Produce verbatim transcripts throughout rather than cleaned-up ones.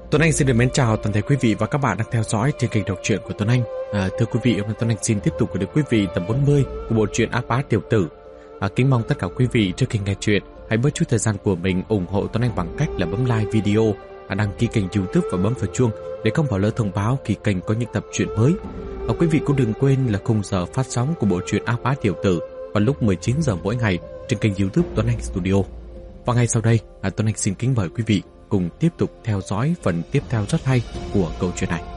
Tuấn Anh xin được mến chào toàn thể quý vị và các bạn đang theo dõi trên kênh đọc truyện của Tuấn Anh. À, thưa quý vị, hôm nay Tuấn Anh xin tiếp tục gửi đến quý vị tập bốn mươi của bộ truyện Ác Bá Tiểu Tử. À, kính mong tất cả quý vị trước khi nghe truyện hãy bớt chút thời gian của mình ủng hộ Tuấn Anh bằng cách là bấm like video, à, đăng ký kênh YouTube và bấm vào chuông để không bỏ lỡ thông báo khi kênh có những tập truyện mới. Và quý vị cũng đừng quên là khung giờ phát sóng của bộ truyện Ác Bá Tiểu Tử vào lúc mười chín giờ mỗi ngày trên kênh YouTube Tuấn Anh Studio. Và ngay sau đây, à, Tuấn Anh xin kính mời quý vị cùng tiếp tục theo dõi phần tiếp theo rất hay của câu chuyện này.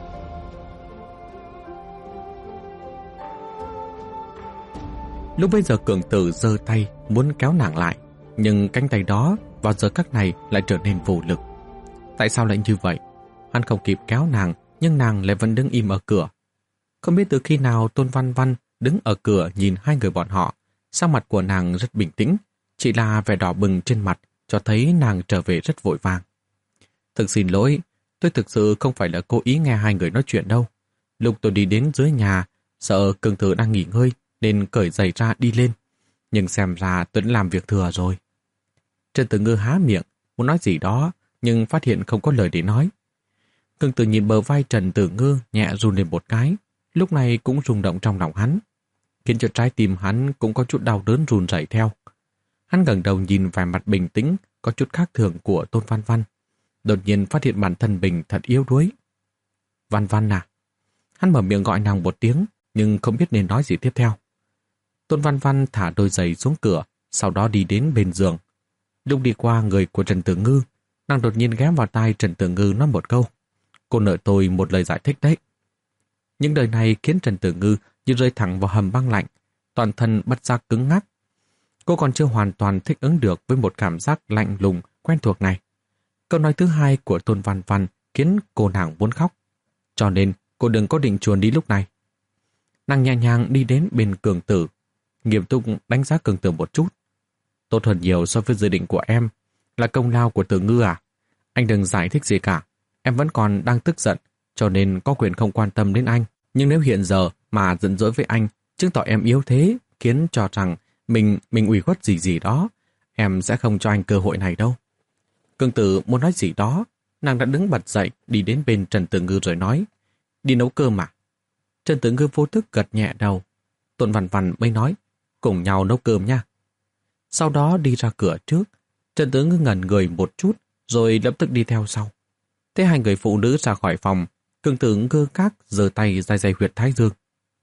Lúc bấy giờ Cường Tử giơ tay muốn kéo nàng lại, nhưng cánh tay đó vào giờ khắc này lại trở nên vô lực. Tại sao lại như vậy? Hắn không kịp kéo nàng, nhưng nàng lại vẫn đứng im ở cửa. Không biết từ khi nào Tôn Văn Văn đứng ở cửa nhìn hai người bọn họ, sắc mặt của nàng rất bình tĩnh, chỉ là vẻ đỏ bừng trên mặt cho thấy nàng trở về rất vội vàng. Thực xin lỗi, tôi thực sự không phải là cố ý nghe hai người nói chuyện đâu. Lúc tôi đi đến dưới nhà, sợ Cường Tử đang nghỉ ngơi nên cởi giày ra đi lên. Nhưng xem ra tôi đã làm việc thừa rồi. Trần Tử Ngư há miệng, muốn nói gì đó, nhưng phát hiện không có lời để nói. Cường Tử nhìn bờ vai Trần Tử Ngư nhẹ run lên một cái, lúc này cũng rung động trong lòng hắn, khiến cho trái tim hắn cũng có chút đau đớn run rẩy theo. Hắn ngẩng đầu nhìn vẻ mặt bình tĩnh, có chút khác thường của Tôn Văn Văn. Đột nhiên phát hiện bản thân mình thật yếu đuối. Văn Văn à? Hắn mở miệng gọi nàng một tiếng, nhưng không biết nên nói gì tiếp theo. Tôn Văn Văn thả đôi giày xuống cửa, sau đó đi đến bên giường. Lúc đi qua người của Trần Tử Ngư, nàng đột nhiên ghé vào tai Trần Tử Ngư nói một câu. Cô nợ tôi một lời giải thích đấy. Những lời này khiến Trần Tử Ngư như rơi thẳng vào hầm băng lạnh, toàn thân bất giác cứng ngắc. Cô còn chưa hoàn toàn thích ứng được với một cảm giác lạnh lùng, quen thuộc này. Câu nói thứ hai của Tôn Văn Văn khiến cô nàng muốn khóc. Cho nên cô đừng có định chuồn đi lúc này. Nàng nhẹ nhàng đi đến bên Cường Tử, nghiêm túc đánh giá Cường Tử một chút. Tốt hơn nhiều so với dự định của em, là công lao của Tử Ngư à? Anh đừng giải thích gì cả. Em vẫn còn đang tức giận, cho nên có quyền không quan tâm đến anh. Nhưng nếu hiện giờ mà giận dỗi với anh, chứng tỏ em yếu thế, khiến cho rằng Mình, mình ủy khuất gì gì đó, em sẽ không cho anh cơ hội này đâu. Cường Tử muốn nói gì đó, nàng đã đứng bật dậy đi đến bên Trần Tử Ngư rồi nói, đi nấu cơm mà. Trần Tử Ngư vô thức gật nhẹ đầu. Tôn Văn Văn mới nói, cùng nhau nấu cơm nha. Sau đó đi ra cửa trước, Trần Tử Ngư ngẩn người một chút, rồi lập tức đi theo sau. Thế hai người phụ nữ ra khỏi phòng, Cường Tử ngơ ngác giơ tay day day huyệt thái dương.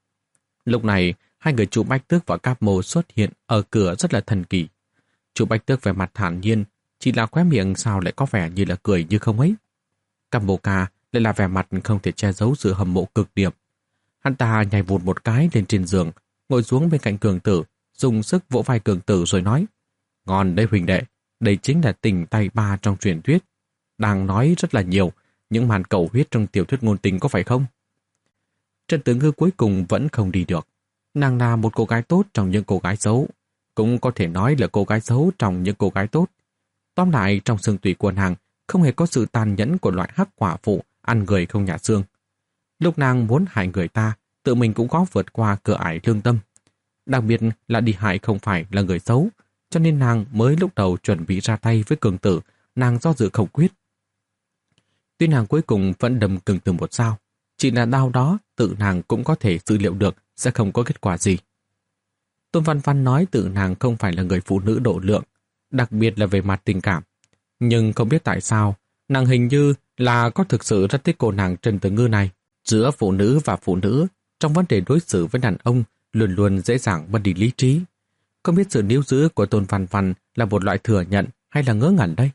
Lúc này, hai người Chu Bách Tước và Cáp Mô xuất hiện ở cửa rất là thần kỳ. Chu Bách Tước về mặt thản nhiên, chỉ là khóe miệng sao lại có vẻ như là cười như không ấy. Cáp Mô Ca lại là vẻ mặt không thể che giấu sự hâm mộ cực điểm. Hắn ta nhảy vụt một cái lên trên giường, ngồi xuống bên cạnh Cường Tử, dùng sức vỗ vai Cường Tử rồi nói, ngon đây huỳnh đệ, đây chính là tình tay ba trong truyền thuyết. Đang nói rất là nhiều, những màn cầu huyết trong tiểu thuyết ngôn tình có phải không? Trần Tử Ngư cuối cùng vẫn không đi được. Nàng là một cô gái tốt trong những cô gái xấu, cũng có thể nói là cô gái xấu trong những cô gái tốt. Tóm lại, trong xương tủy của nàng không hề có sự tàn nhẫn của loại hắc quả phụ ăn người không nhả xương. Lúc nàng muốn hại người ta, tự mình cũng có vượt qua cửa ải lương tâm. Đặc biệt là đi hại không phải là người xấu, cho nên nàng mới lúc đầu chuẩn bị ra tay với Cường Tử, nàng do dự không quyết. Tuy nàng cuối cùng vẫn đâm Cường Tử một dao, chỉ là đau đó tự nàng cũng có thể dự liệu được sẽ không có kết quả gì. Tôn Văn Văn nói tự nàng không phải là người phụ nữ độ lượng, đặc biệt là về mặt tình cảm. Nhưng không biết tại sao, nàng hình như là có thực sự rất thích cô nàng Trần Tử Ngư này. Giữa phụ nữ và phụ nữ, trong vấn đề đối xử với đàn ông, luôn luôn dễ dàng mất đi lý trí. Không biết sự níu giữ của Tôn Văn Văn là một loại thừa nhận hay là ngớ ngẩn đây?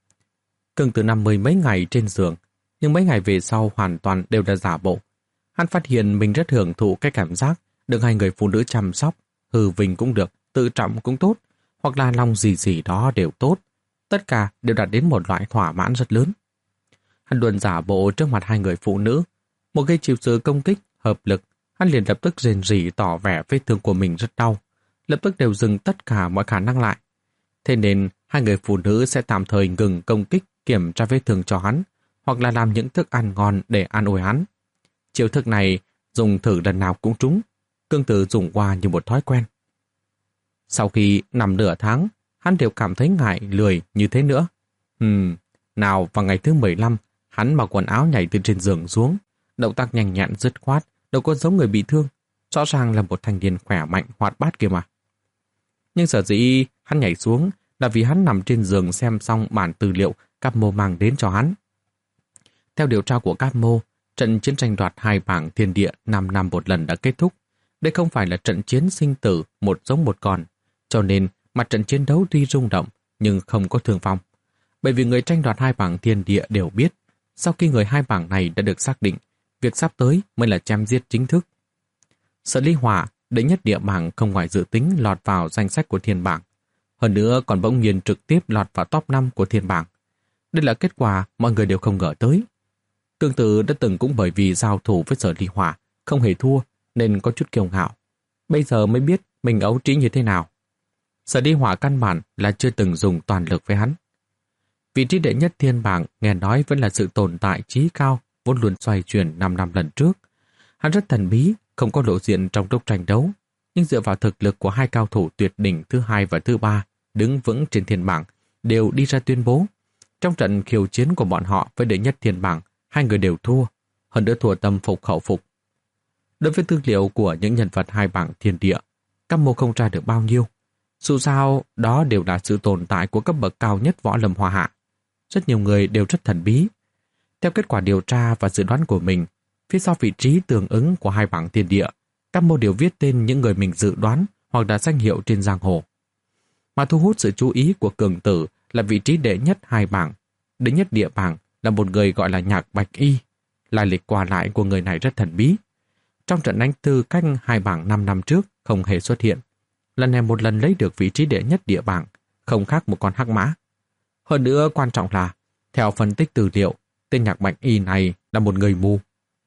Cường Tử nằm mười mấy ngày trên giường, nhưng mấy ngày về sau hoàn toàn đều là giả bộ. Hắn phát hiện mình rất hưởng thụ cái cảm giác được hai người phụ nữ chăm sóc, hư vinh cũng được, tự trọng cũng tốt, hoặc là lòng gì gì đó đều tốt. Tất cả đều đạt đến một loại thỏa mãn rất lớn. Hắn luôn giả bộ trước mặt hai người phụ nữ. Một gây chịu sự công kích, hợp lực, hắn liền lập tức rền rỉ tỏ vẻ vết thương của mình rất đau, lập tức đều dừng tất cả mọi khả năng lại. Thế nên hai người phụ nữ sẽ tạm thời ngừng công kích, kiểm tra vết thương cho hắn, hoặc là làm những thức ăn ngon để an ủi hắn. Chiêu thức này dùng thử lần nào cũng trúng, Cường Tử dùng qua như một thói quen. Sau khi nằm nửa tháng, hắn đều cảm thấy ngại lười như thế nữa. Ừm, nào vào ngày thứ mười lăm, Hắn mặc quần áo nhảy từ trên giường xuống, động tác nhanh nhẹn dứt khoát, đâu có giống người bị thương, rõ ràng là một thanh niên khỏe mạnh hoạt bát kia mà. Nhưng sở dĩ hắn nhảy xuống là vì hắn nằm trên giường xem xong bản tư liệu Capo mang đến cho hắn. Theo điều tra của Capo, trận chiến tranh đoạt hai bảng thiên địa năm năm một lần đã kết thúc. Đây không phải là trận chiến sinh tử một giống một con, cho nên mặt trận chiến đấu tuy rung động nhưng không có thương vong. Bởi vì người tranh đoạt hai bảng thiên địa đều biết, sau khi người hai bảng này đã được xác định, việc sắp tới mới là chém giết chính thức. Sở Ly Hỏa, đệ nhất địa bảng không ngoài dự tính lọt vào danh sách của thiên bảng. Hơn nữa còn bỗng nhiên trực tiếp lọt vào top năm của thiên bảng. Đây là kết quả mọi người đều không ngờ tới. Cương Tử đã từng cũng bởi vì giao thủ với Sở Ly Hỏa không hề thua nên có chút kiêu ngạo. Bây giờ mới biết mình ấu trĩ như thế nào. Sở Ly Hỏa căn bản là chưa từng dùng toàn lực với hắn. Vị trí đệ nhất thiên bảng nghe nói vẫn là sự tồn tại trí cao vốn luôn xoay chuyển năm năm lần trước. Hắn rất thần bí, không có lộ diện trong lúc tranh đấu, nhưng dựa vào thực lực của hai cao thủ tuyệt đỉnh thứ hai và thứ ba đứng vững trên thiên bảng đều đi ra tuyên bố. Trong trận khiêu chiến của bọn họ với đệ nhất thiên bảng, hai người đều thua, hơn nữa thua tâm phục khẩu phục. Đối với tư liệu của những nhân vật hai bảng thiên địa, Capo không tra được bao nhiêu. Dù sao, đó đều là sự tồn tại của cấp bậc cao nhất võ lâm hoa hạ. Rất nhiều người đều rất thần bí. Theo kết quả điều tra và dự đoán của mình, phía sau vị trí tương ứng của hai bảng thiên địa, Capo đều viết tên những người mình dự đoán hoặc là danh hiệu trên giang hồ. Mà thu hút sự chú ý của Cường Tử là vị trí đệ nhất hai bảng. Đệ nhất địa bảng là một người gọi là Nhạc Bạch Y. Lai lịch qua lại của người này rất thần bí. Trong trận đánh tư cách hai bảng năm năm trước không hề xuất hiện. Lần này một lần lấy được vị trí đệ nhất địa bảng, không khác một con hắc mã. Hơn nữa quan trọng là, theo phân tích tư liệu, tên Nhạc Bạch Y này là một người mù.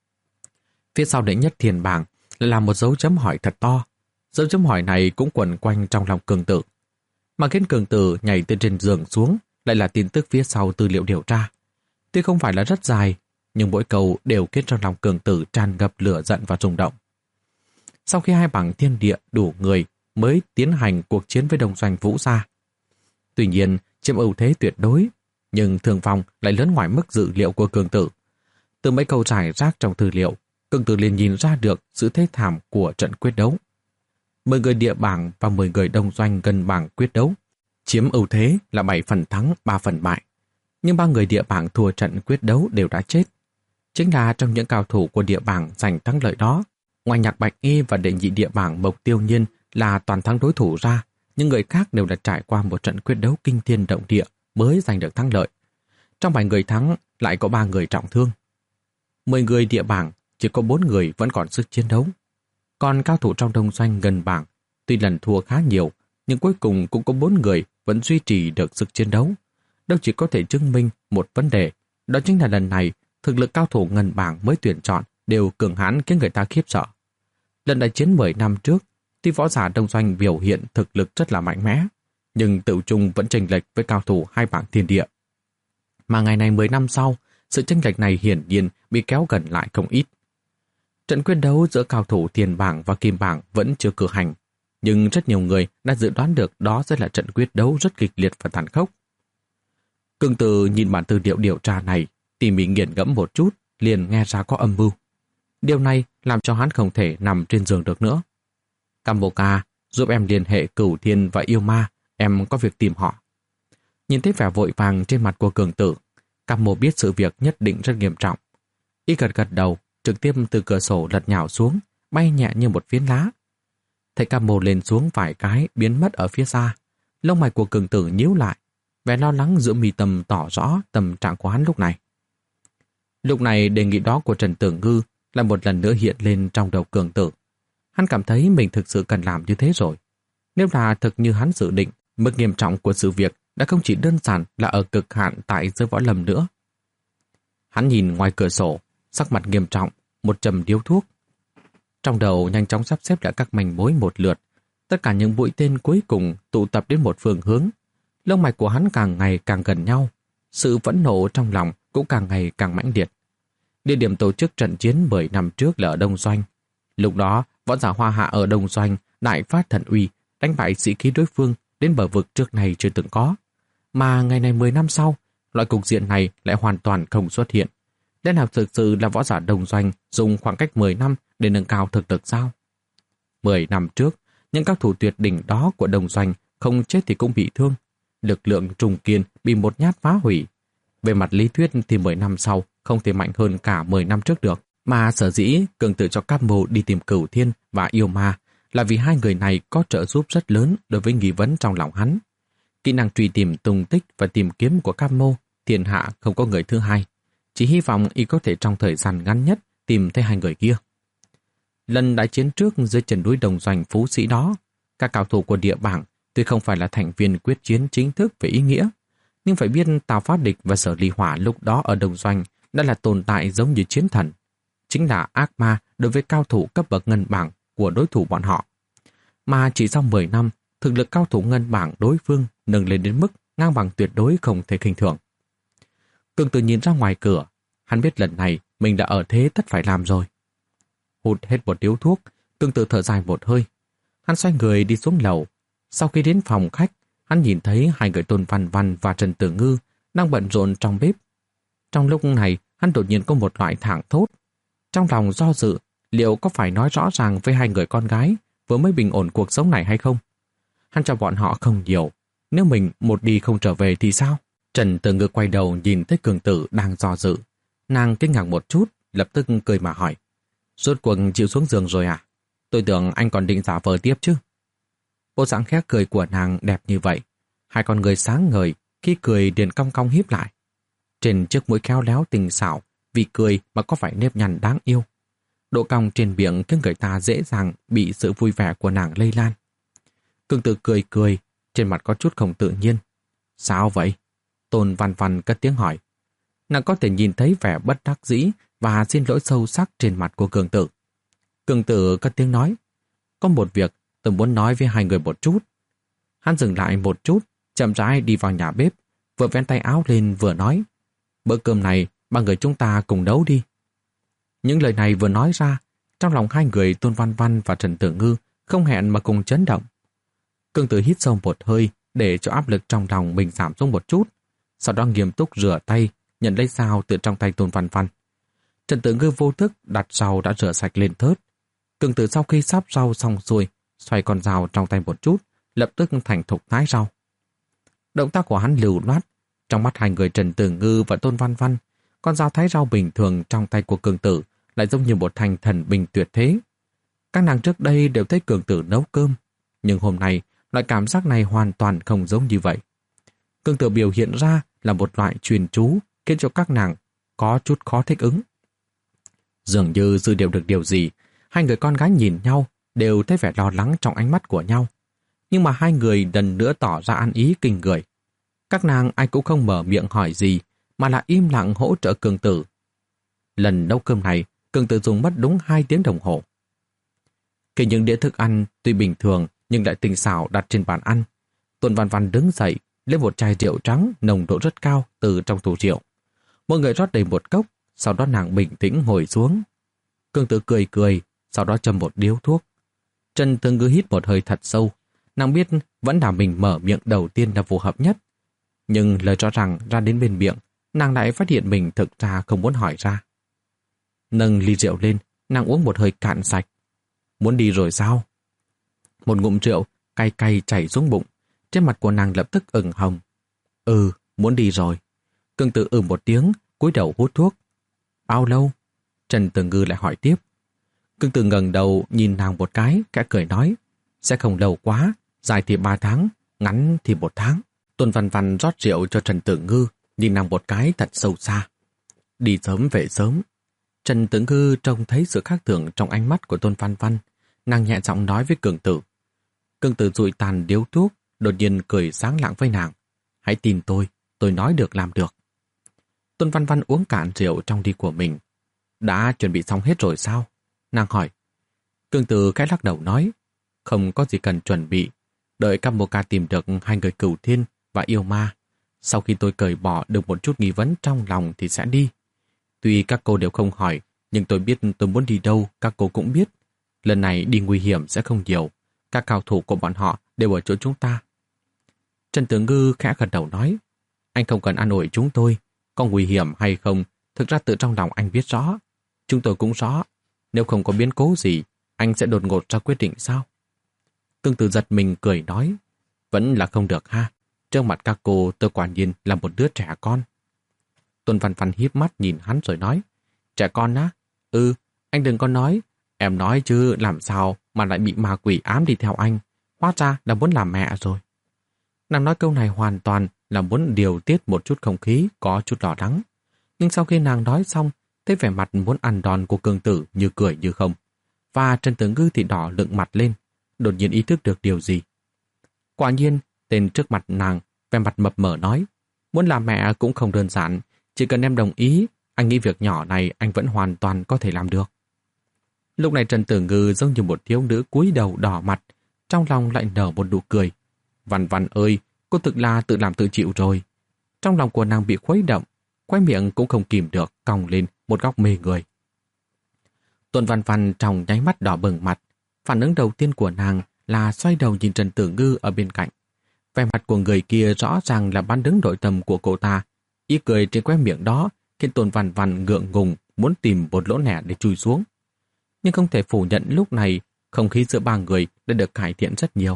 Phía sau đệ nhất thiên bảng là một dấu chấm hỏi thật to. Dấu chấm hỏi này cũng quẩn quanh trong lòng Cường Tử. Mà khiến Cường Tử nhảy từ trên giường xuống lại là tin tức phía sau tư liệu điều tra. Tuy không phải là rất dài, nhưng mỗi câu đều khiến trong lòng Cường Tử tràn ngập lửa giận và rung động. Sau khi hai bảng thiên địa đủ người mới tiến hành cuộc chiến với Đông Doanh Vũ Gia. Tuy nhiên, chiếm ưu thế tuyệt đối, nhưng thương vong lại lớn ngoài mức dự liệu của Cường Tử. Từ mấy câu trải rác trong tư liệu, Cường Tử liền nhìn ra được sự thê thảm của trận quyết đấu. mười người địa bảng và mười người Đông Doanh gần bảng quyết đấu, chiếm ưu thế là bảy phần thắng, ba phần bại. Nhưng ba người địa bảng thua trận quyết đấu đều đã chết. Chính là trong những cao thủ của địa bảng giành thắng lợi đó, ngoài Nhạc Bạch Y và đệ nhị địa bảng Mộc Tiêu Nhiên là toàn thắng đối thủ ra, những người khác đều đã trải qua một trận quyết đấu kinh thiên động địa mới giành được thắng lợi. Trong bảy người thắng lại có ba người trọng thương. mười người địa bảng chỉ có bốn người vẫn còn sức chiến đấu. Còn cao thủ trong Đông Doanh gần bảng, tuy lần thua khá nhiều, nhưng cuối cùng cũng có bốn người vẫn duy trì được sức chiến đấu. Đâu chỉ có thể chứng minh một vấn đề, đó chính là lần này thực lực cao thủ ngân bảng mới tuyển chọn đều cường hãn khiến người ta khiếp sợ. Lần đại chiến mười năm trước, tuy võ giả Đông Doanh biểu hiện thực lực rất là mạnh mẽ, nhưng tự chung vẫn chênh lệch với cao thủ hai bảng thiên địa. Mà ngày này mười năm sau, sự chênh lệch này hiển nhiên bị kéo gần lại không ít. Trận quyết đấu giữa cao thủ tiền bảng và kim bảng vẫn chưa cử hành, nhưng rất nhiều người đã dự đoán được đó sẽ là trận quyết đấu rất kịch liệt và tàn khốc. Cường Tử nhìn bản tư liệu điều tra này, tỉ mỉ nghiền ngẫm một chút, liền nghe ra có âm mưu. Điều này làm cho hắn không thể nằm trên giường được nữa. Capo ca, giúp em liên hệ Cửu Thiên và Yêu Ma, em có việc tìm họ. Nhìn thấy vẻ vội vàng trên mặt của Cường Tử, Capo biết sự việc nhất định rất nghiêm trọng. Y gật gật đầu, trực tiếp từ cửa sổ lật nhào xuống, bay nhẹ như một phiến lá. Thấy Capo lên xuống vài cái biến mất ở phía xa, lông mày của Cường Tử nhíu lại, vẻ lo lắng giữa mi tâm tỏ rõ tâm trạng của hắn lúc này. Lúc này đề nghị đó của Trần Tử Ngư lại một lần nữa hiện lên trong đầu Cường Tử. Hắn cảm thấy mình thực sự cần làm như thế rồi. Nếu là thực như hắn dự định, mức nghiêm trọng của sự việc đã không chỉ đơn giản là ở cực hạn tại giới võ lâm nữa. Hắn nhìn ngoài cửa sổ, sắc mặt nghiêm trọng, một chầm điếu thuốc. Trong đầu nhanh chóng sắp xếp lại các manh mối một lượt, tất cả những mũi tên cuối cùng tụ tập đến một phương hướng. Lông mạch của hắn càng ngày càng gần nhau, sự phẫn nộ trong lòng cũng càng ngày càng mãnh liệt. Địa điểm tổ chức trận chiến mười năm trước là ở Đông Doanh. Lúc đó, võ giả Hoa Hạ ở Đông Doanh đại phát thần uy, đánh bại sĩ khí đối phương đến bờ vực trước này chưa từng có. Mà ngày này mười năm sau, loại cục diện này lại hoàn toàn không xuất hiện. Lẽ nào thực sự là võ giả Đồng Doanh dùng khoảng cách mười năm để nâng cao thực lực sao? mười năm trước, những cao thủ tuyệt đỉnh đó của Đồng Doanh không chết thì cũng bị thương. Lực lượng trùng kiên bị một nhát phá hủy. Về mặt lý thuyết thì mười năm sau không thể mạnh hơn cả mười năm trước được. Mà sở dĩ Cường Tử cho Cáp Mô đi tìm Cửu Thiên và Yêu Ma là vì hai người này có trợ giúp rất lớn đối với nghi vấn trong lòng hắn. Kỹ năng truy tìm tung tích và tìm kiếm của Cáp Mô, thiên hạ không có người thứ hai. Chỉ hy vọng y có thể trong thời gian ngắn nhất tìm thấy hai người kia. Lần đại chiến trước dưới chân núi Đồng Doanh Phú Sĩ đó, các cao thủ của địa bảng tuy không phải là thành viên quyết chiến chính thức về ý nghĩa, nhưng phải biết Tào Phát Địch và Sở Ly Hỏa lúc đó ở Đồng Doanh đã là tồn tại giống như chiến thần. Chính là ác ma đối với cao thủ cấp bậc ngân bảng của đối thủ bọn họ. Mà chỉ sau mười năm, thực lực cao thủ ngân bảng đối phương nâng lên đến mức ngang bằng tuyệt đối không thể khinh thường. Cường Tử nhìn ra ngoài cửa, hắn biết lần này mình đã ở thế tất phải làm rồi. Hút hết một điếu thuốc, Cường Tử thở dài một hơi. Hắn xoay người đi xuống lầu. Sau khi đến phòng khách, hắn nhìn thấy hai người Tôn Văn Văn và Trần Tử Ngư đang bận rộn trong bếp. Trong lúc này, hắn đột nhiên có một loại thảng thốt. Trong lòng do dự, liệu có phải nói rõ ràng với hai người con gái vừa mới bình ổn cuộc sống này hay không? Hắn cho bọn họ không nhiều. Nếu mình một đi không trở về thì sao? Trần Tử Ngư quay đầu nhìn thấy Cường Tử đang do dự. Nàng kinh ngạc một chút, lập tức cười mà hỏi. Rốt cuộc chịu xuống giường rồi à? Tôi tưởng anh còn định giả vờ tiếp chứ. Bộ dáng khẽ cười của nàng đẹp như vậy. Hai con người sáng ngời, khi cười liền cong cong híp lại. Trên chiếc mũi khéo léo tình xảo, vì cười mà có phải nếp nhăn đáng yêu. Độ cong trên miệng khiến người ta dễ dàng bị sự vui vẻ của nàng lây lan. Cường Tử cười cười, trên mặt có chút không tự nhiên. Sao vậy? Tôn Văn Văn cất tiếng hỏi. Nàng có thể nhìn thấy vẻ bất đắc dĩ và xin lỗi sâu sắc trên mặt của Cường Tử. Cường Tử cất tiếng nói. Có một việc tôi muốn nói với hai người một chút. Hắn dừng lại một chút, chậm rãi đi vào nhà bếp, vừa vén tay áo lên vừa nói. Bữa cơm này, ba người chúng ta cùng nấu đi. Những lời này vừa nói ra, trong lòng hai người Tôn Văn Văn và Trần Tử Ngư không hẹn mà cùng chấn động. Cường Tử hít sâu một hơi để cho áp lực trong lòng mình giảm xuống một chút, sau đó nghiêm túc rửa tay, nhận lấy dao từ trong tay Tôn Văn Văn. Trần Tử Ngư vô thức đặt rau đã rửa sạch lên thớt. Cường Tử sau khi sắp rau xong xuôi, xoay con dao trong tay một chút, lập tức thành thục thái rau. Động tác của hắn lưu loát, trong mắt hai người Trần Tử Ngư và Tôn Văn Văn, con dao thái rau bình thường trong tay của Cường Tử lại giống như một thành thần bình tuyệt thế. Các nàng trước đây đều thấy Cường Tử nấu cơm, nhưng hôm nay loại cảm giác này hoàn toàn không giống như vậy. Cường Tử biểu hiện ra là một loại truyền chú khiến cho các nàng có chút khó thích ứng. Dường như dự điều được điều gì, hai người con gái nhìn nhau đều thấy vẻ lo lắng trong ánh mắt của nhau. Nhưng mà hai người lần nữa tỏ ra ăn ý kinh người. Các nàng ai cũng không mở miệng hỏi gì, mà là im lặng hỗ trợ Cường Tử. Lần nấu cơm này, Cường Tử dùng mất đúng hai tiếng đồng hồ. Khi những đĩa thức ăn tuy bình thường nhưng lại tinh xảo đặt trên bàn ăn, Tôn Văn Văn đứng dậy, lấy một chai rượu trắng nồng độ rất cao từ trong tủ rượu. Mọi người rót đầy một cốc, sau đó nàng bình tĩnh ngồi xuống. Cường Tử cười cười, sau đó châm một điếu thuốc. Trần Tử Ngư hít một hơi thật sâu. Nàng biết vẫn là mình mở miệng đầu tiên là phù hợp nhất. Nhưng lời rõ ràng ra đến bên miệng, nàng lại phát hiện mình thực ra không muốn hỏi ra. Nâng ly rượu lên, nàng uống một hơi cạn sạch. Muốn đi rồi sao? Một ngụm rượu cay cay chảy xuống bụng, trên mặt của nàng lập tức ửng hồng. Ừ, muốn đi rồi. Cường Tử ừ một tiếng, cúi đầu hút thuốc. Bao lâu? Trần Tử Ngư lại hỏi tiếp. Cường Tử ngẩng đầu nhìn nàng một cái, kẽ cười nói. Sẽ không lâu quá, dài thì ba tháng, ngắn thì một tháng. Tôn Văn Văn rót rượu cho Trần Tử Ngư, nhìn nàng một cái thật sâu xa. Đi sớm về sớm. Trần Tử Ngư trông thấy sự khác thường trong ánh mắt của Tôn Văn Văn. Nàng nhẹ giọng nói với Cường Tử. Cường Tử dụi tàn điếu thuốc, đột nhiên cười sáng lạng với nàng. Hãy tin tôi, tôi nói được làm được. Tôn Văn Văn uống cạn rượu trong ly của mình. Đã chuẩn bị xong hết rồi sao? Nàng hỏi. Cường Tử khẽ lắc đầu nói. Không có gì cần chuẩn bị. Đợi Cáp Mô Ca tìm được hai người Cửu Thiên và Yêu Ma. Sau khi tôi cởi bỏ được một chút nghi vấn trong lòng thì sẽ đi. Tuy các cô đều không hỏi, nhưng tôi biết tôi muốn đi đâu, các cô cũng biết. Lần này đi nguy hiểm sẽ không nhiều. Các cao thủ của bọn họ đều ở chỗ chúng ta. Trần Tử Ngư khẽ gật đầu nói. Anh không cần an ủi chúng tôi. Có nguy hiểm hay không Thực ra tự trong lòng anh biết rõ, chúng tôi cũng rõ, nếu không có biến cố gì, anh sẽ đột ngột ra quyết định sao? Cương Tử giật mình cười nói, vẫn là không được ha, trước mặt các cô tôi quả nhiên là một đứa trẻ con. Tôn Văn Văn híp mắt nhìn hắn rồi nói, trẻ con á? Ừ, anh đừng có nói, em nói chứ làm sao mà lại bị ma quỷ ám đi theo anh, hóa ra là muốn làm mẹ rồi. Nàng nói câu này hoàn toàn là muốn điều tiết một chút không khí có chút lo lắng. Nhưng sau khi nàng nói xong, thấy vẻ mặt muốn ăn đòn của Cương Tử như cười như không. Và Trần Tử Ngư thì đỏ lựng mặt lên, đột nhiên ý thức được điều gì. Quả nhiên, tên trước mặt nàng, vẻ mặt mập mờ nói, muốn làm mẹ cũng không đơn giản, chỉ cần em đồng ý, anh nghĩ việc nhỏ này anh vẫn hoàn toàn có thể làm được. Lúc này Trần Tử Ngư giống như một thiếu nữ cúi đầu đỏ mặt, trong lòng lại nở một nụ cười. Văn Văn ơi, cô thực là tự làm tự chịu rồi. Trong lòng của nàng bị khuấy động, quay miệng cũng không kìm được, cong lên một góc mê người. Tôn Văn Văn trong nháy mắt đỏ bừng mặt, phản ứng đầu tiên của nàng là xoay đầu nhìn Trần Tử Ngư ở bên cạnh. Vẻ mặt của người kia rõ ràng là bán đứng nội tâm của cô ta. Ý cười trên khóe miệng đó khiến Tôn Văn Văn ngượng ngùng muốn tìm một lỗ nẻ để chui xuống. Nhưng không thể phủ nhận lúc này không khí giữa ba người đã được cải thiện rất nhiều.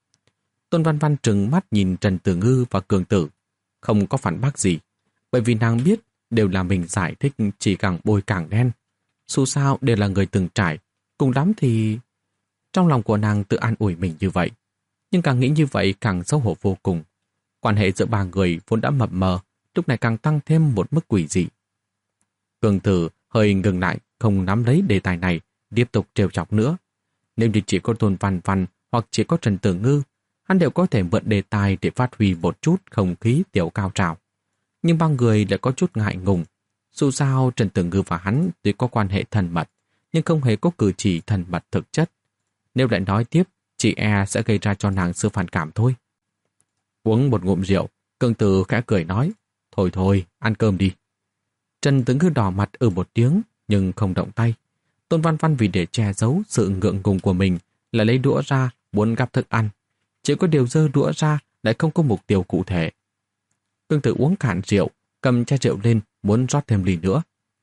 Tôn Văn Văn trừng mắt nhìn Trần Tử Ngư và Cường Tử, không có phản bác gì, bởi vì nàng biết đều là mình giải thích chỉ càng bôi càng đen. Dù sao đều là người từng trải, cùng lắm thì... Trong lòng của nàng tự an ủi mình như vậy, nhưng càng nghĩ như vậy càng xấu hổ vô cùng. Quan hệ giữa ba người vốn đã mập mờ, lúc này càng tăng thêm một mức quỷ dị. Cường Tử hơi ngừng lại, không nắm lấy đề tài này, tiếp tục trêu chọc nữa. Nếu như chỉ có Tôn Văn Văn hoặc chỉ có Trần Tử Ngư, hắn đều có thể mượn đề tài để phát huy một chút không khí tiểu cao trào. Nhưng ba người lại có chút ngại ngùng. Dù sao Trần Tử Ngư và hắn tuy có quan hệ thân mật, nhưng không hề có cử chỉ thân mật thực chất. Nếu lại nói tiếp, chị e sẽ gây ra cho nàng sự phản cảm thôi. Uống một ngụm rượu, Cường Tử khẽ cười nói, thôi thôi, ăn cơm đi. Trần Tử Ngư đỏ mặt ở một tiếng, nhưng không động tay. Tôn Văn Văn vì để che giấu sự ngượng ngùng của mình, lại lấy đũa ra, muốn gắp thức ăn. Chỉ có điều giơ đũa ra, lại không có mục tiêu cụ thể. Cường Tử uống cạn rượu, cầm chai rượu lên, muốn rót thêm ly nữa.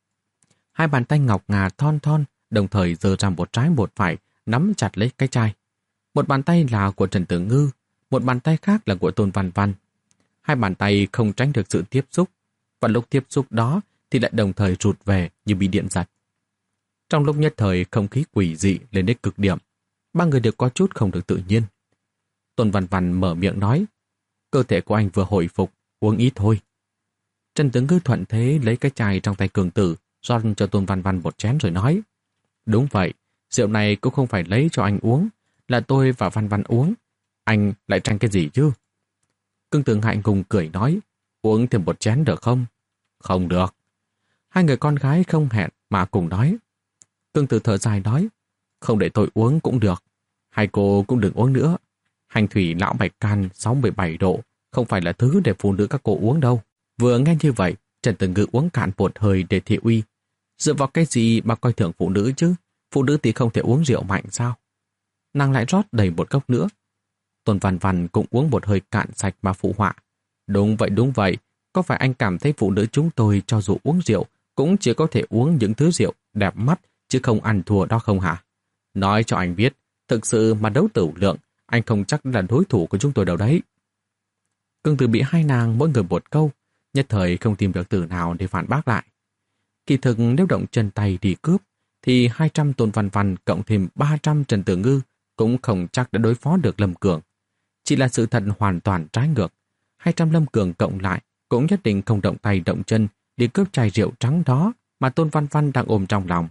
Hai bàn tay ngọc ngà thon thon, đồng thời giơ ra một trái một phải, nắm chặt lấy cái chai. Một bàn tay là của Trần Tử Ngư, một bàn tay khác là của Tôn Văn Văn. Hai bàn tay không tránh được sự tiếp xúc, và lúc tiếp xúc đó thì lại đồng thời rụt về như bị điện giật. Trong lúc nhất thời không khí quỷ dị lên đến cực điểm, ba người đều có chút không được tự nhiên. Tôn Văn Văn mở miệng nói, cơ thể của anh vừa hồi phục, uống ít thôi. Trần Tử Ngư thuận thế lấy cái chai trong tay Cường Tử, rót cho Tôn Văn Văn một chén rồi nói, đúng vậy, rượu này cũng không phải lấy cho anh uống, là tôi và Văn Văn uống. Anh lại tranh cái gì chứ? Cường Tử ngại ngùng cười nói, uống thêm một chén được không? Không được. Hai người con gái không hẹn mà cùng nói. Cường Tử thở dài nói, không để tôi uống cũng được. Hai cô cũng đừng uống nữa. Hành thủy lão bạch can sáu mươi bảy độ, không phải là thứ để phụ nữ các cô uống đâu. Vừa nghe như vậy, Trần Tử Ngư uống cạn một hơi để thị uy. Dựa vào cái gì mà coi thường phụ nữ chứ? Phụ nữ thì không thể uống rượu mạnh sao? Nàng lại rót đầy một cốc nữa. Tôn Văn Văn cũng uống một hơi cạn sạch mà phụ họa. Đúng vậy, đúng vậy. Có phải anh cảm thấy phụ nữ chúng tôi cho dù uống rượu cũng chỉ có thể uống những thứ rượu đẹp mắt chứ không ăn thua đó không hả? Nói cho anh biết, thực sự mà đấu tử lượng, anh không chắc là đối thủ của chúng tôi đâu đấy. Cường Tử bị hai nàng mỗi người một câu, nhất thời không tìm được từ nào để phản bác lại. Kỳ thực nếu động chân tay đi cướp, thì hai trăm Tôn Văn Văn cộng thêm ba trăm Trần Tử Ngư cũng không chắc đã đối phó được Lâm Cường. Chỉ là sự thật hoàn toàn trái ngược. hai trăm Lâm Cường cộng lại cũng nhất định không động tay động chân đi cướp chai rượu trắng đó mà Tôn Văn Văn đang ôm trong lòng.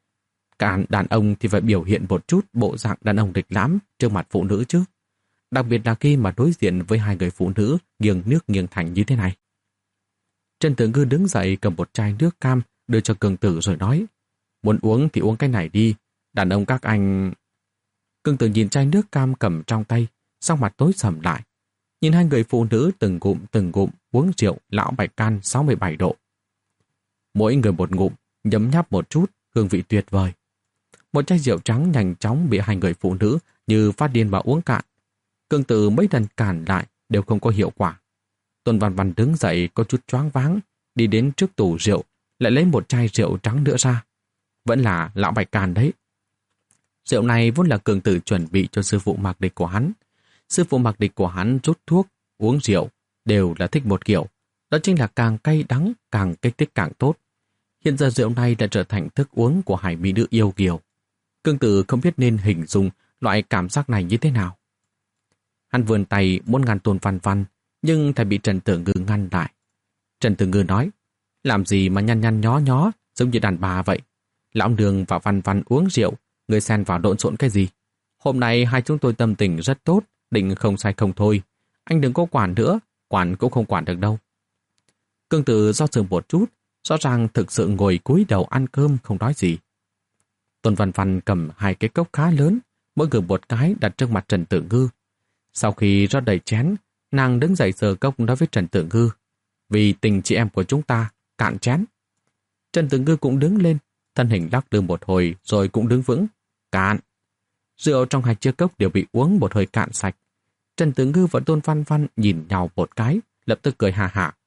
Cả đàn ông thì phải biểu hiện một chút bộ dạng đàn ông địch lãm trước mặt phụ nữ chứ. Đặc biệt là khi mà đối diện với hai người phụ nữ nghiêng nước nghiêng thành như thế này. Trần Tử Ngư đứng dậy cầm một chai nước cam đưa cho Cường Tử rồi nói, muốn uống thì uống cái này đi, đàn ông các anh... Cường Tử nhìn chai nước cam cầm trong tay, sắc mặt tối sầm lại. Nhìn hai người phụ nữ từng ngụm từng ngụm uống rượu lão bạch can sáu mươi bảy độ. Mỗi người một ngụm, nhấm nháp một chút, hương vị tuyệt vời. Một chai rượu trắng nhanh chóng bị hai người phụ nữ như phát điên mà uống cạn. Cường Tử mấy lần cản lại đều không có hiệu quả. Tôn Văn Văn đứng dậy có chút choáng váng, đi đến trước tủ rượu, lại lấy một chai rượu trắng nữa ra. Vẫn là lão Bạch Càn đấy. Rượu này vốn là Cường Tử chuẩn bị cho sư phụ mặc địch của hắn. Sư phụ mặc địch của hắn rút thuốc, uống rượu, đều là thích một kiểu. Đó chính là càng cay đắng, càng kích thích càng tốt. Hiện giờ rượu này đã trở thành thức uống của hải mỹ nữ yêu kiều. Cường Tử không biết nên hình dung loại cảm giác này như thế nào. Hắn vươn tay muốn ngăn Tôn Văn Văn, nhưng thầy bị Trần Tử Ngư ngăn lại. Trần Tử Ngư nói, làm gì mà nhăn nhăn nhó nhó, giống như đàn bà vậy. Lão Nương và Văn Văn uống rượu, người xen vào lộn xộn cái gì. Hôm nay hai chúng tôi tâm tình rất tốt, định không sai không thôi. Anh đừng có quản nữa, quản cũng không quản được đâu. Cường Tử do dự một chút, rõ ràng thực sự ngồi cúi đầu ăn cơm không nói gì. Tôn Văn Văn cầm hai cái cốc khá lớn, mỗi người một cái đặt trước mặt Trần Tử Ngư. Sau khi rót đầy chén, nàng đứng dậy sờ cốc nói với Trần Tử Ngư, vì tình chị em của chúng ta, cạn chén. Trần Tử Ngư cũng đứng lên, thân hình lắc lư một hồi rồi cũng đứng vững, cạn. Rượu trong hai chiếc cốc đều bị uống một hơi cạn sạch. Trần Tử Ngư và Tôn Văn Văn nhìn nhau một cái, lập tức cười hà hả.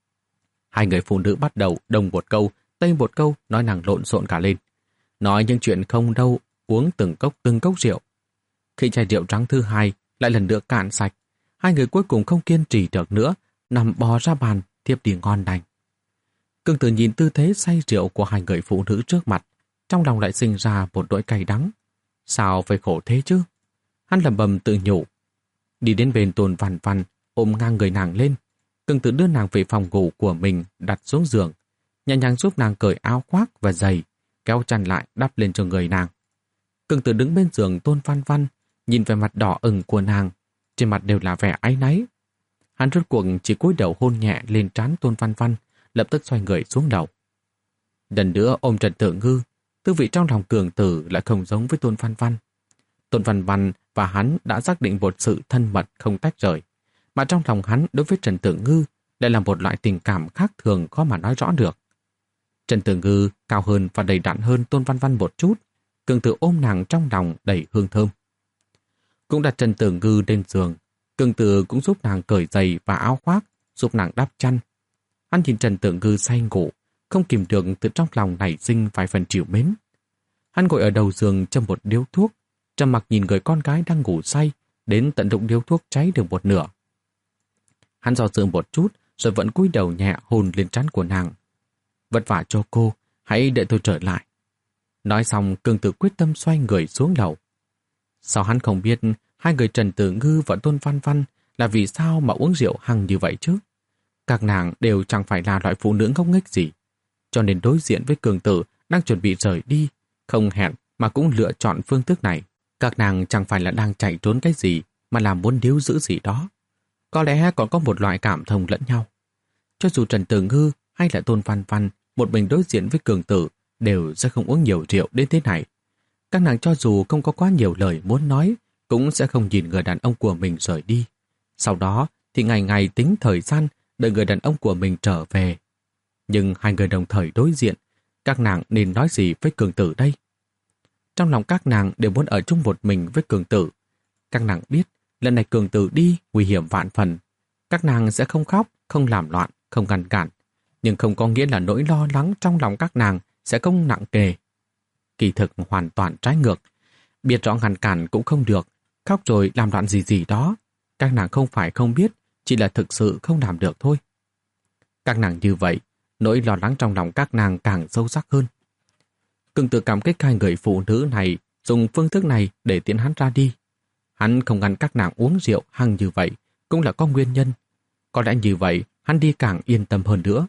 Hai người phụ nữ bắt đầu đông một câu, tây một câu, nói nàng lộn xộn cả lên. Nói những chuyện không đâu, uống từng cốc từng cốc rượu. Khi chai rượu trắng thứ hai lại lần nữa cạn sạch, hai người cuối cùng không kiên trì được nữa, nằm bò ra bàn, tiếp đi ngon lành. Cường Tử nhìn tư thế say rượu của hai người phụ nữ trước mặt, trong lòng lại sinh ra một nỗi cay đắng. Sao phải khổ thế chứ? Hắn lẩm bẩm tự nhủ. Đi đến bên Tôn Văn Văn, ôm ngang người nàng lên. Cường Tử đưa nàng về phòng ngủ của mình, đặt xuống giường, nhẹ nhàng giúp nàng cởi áo khoác và giày, kéo chăn lại đắp lên cho người nàng. Cường Tử đứng bên giường Tôn Văn Văn, nhìn về mặt đỏ ửng của nàng, trên mặt đều là vẻ áy náy. Hắn rốt cuộc chỉ cúi đầu hôn nhẹ lên trán Tôn Văn Văn, lập tức xoay người xuống đầu. Lần nữa ôm Trần Tử Ngư, tư vị trong lòng Cường Tử lại không giống với Tôn Văn Văn. Tôn Văn Văn và hắn đã xác định một sự thân mật không tách rời, mà trong lòng hắn đối với Trần Tử Ngư lại là một loại tình cảm khác thường khó mà nói rõ được. Trần Tử Ngư cao hơn và đầy đặn hơn Tôn Văn Văn một chút, Cường Tử ôm nàng trong lòng đầy hương thơm. Cũng đặt Trần Tử Ngư lên giường, Cường Tử cũng giúp nàng cởi giày và áo khoác, giúp nàng đắp chăn. Hắn nhìn Trần Tử Ngư say ngủ, không kìm được từ trong lòng nảy sinh vài phần trìu mến. Hắn ngồi ở đầu giường châm một điếu thuốc, trầm mặc nhìn người con gái đang ngủ say, đến tận lúc điếu thuốc cháy được một nửa. Hắn do dự một chút, rồi vẫn cúi đầu nhẹ hôn lên trán của nàng. Vất vả cho cô, hãy đợi tôi trở lại. Nói xong, Cường Tử quyết tâm xoay người xuống lầu. Sao hắn không biết hai người Trần Tử Ngư và Tôn Văn Văn là vì sao mà uống rượu hăng như vậy chứ? Các nàng đều chẳng phải là loại phụ nữ ngốc nghếch gì, cho nên đối diện với Cường Tử đang chuẩn bị rời đi, không hẹn mà cũng lựa chọn phương thức này. Các nàng chẳng phải là đang chạy trốn cái gì, mà là muốn níu giữ gì đó. Có lẽ còn có một loại cảm thông lẫn nhau. Cho dù Trần Tử Ngư hay là Tôn Văn Văn một mình đối diện với Cường Tử đều sẽ không uống nhiều rượu đến thế này. Các nàng cho dù không có quá nhiều lời muốn nói, cũng sẽ không nhìn người đàn ông của mình rời đi. Sau đó thì ngày ngày tính thời gian đợi người đàn ông của mình trở về. Nhưng hai người đồng thời đối diện, các nàng nên nói gì với Cường Tử đây? Trong lòng các nàng đều muốn ở chung một mình với Cường Tử. Các nàng biết lần này Cường Tử đi nguy hiểm vạn phần. Các nàng sẽ không khóc, không làm loạn, không ngăn cản. Nhưng không có nghĩa là nỗi lo lắng trong lòng các nàng sẽ không nặng kề. Kỳ thực hoàn toàn trái ngược. Biết rõ ngăn cản cũng không được, khóc rồi làm loạn gì gì đó. Các nàng không phải không biết, chỉ là thực sự không làm được thôi. Các nàng như vậy, nỗi lo lắng trong lòng các nàng càng sâu sắc hơn. Cường Tử cảm kích hai người phụ nữ này dùng phương thức này để tiễn hắn ra đi. Hắn không ngăn các nàng uống rượu hăng như vậy cũng là có nguyên nhân. Có lẽ như vậy hắn đi càng yên tâm hơn nữa.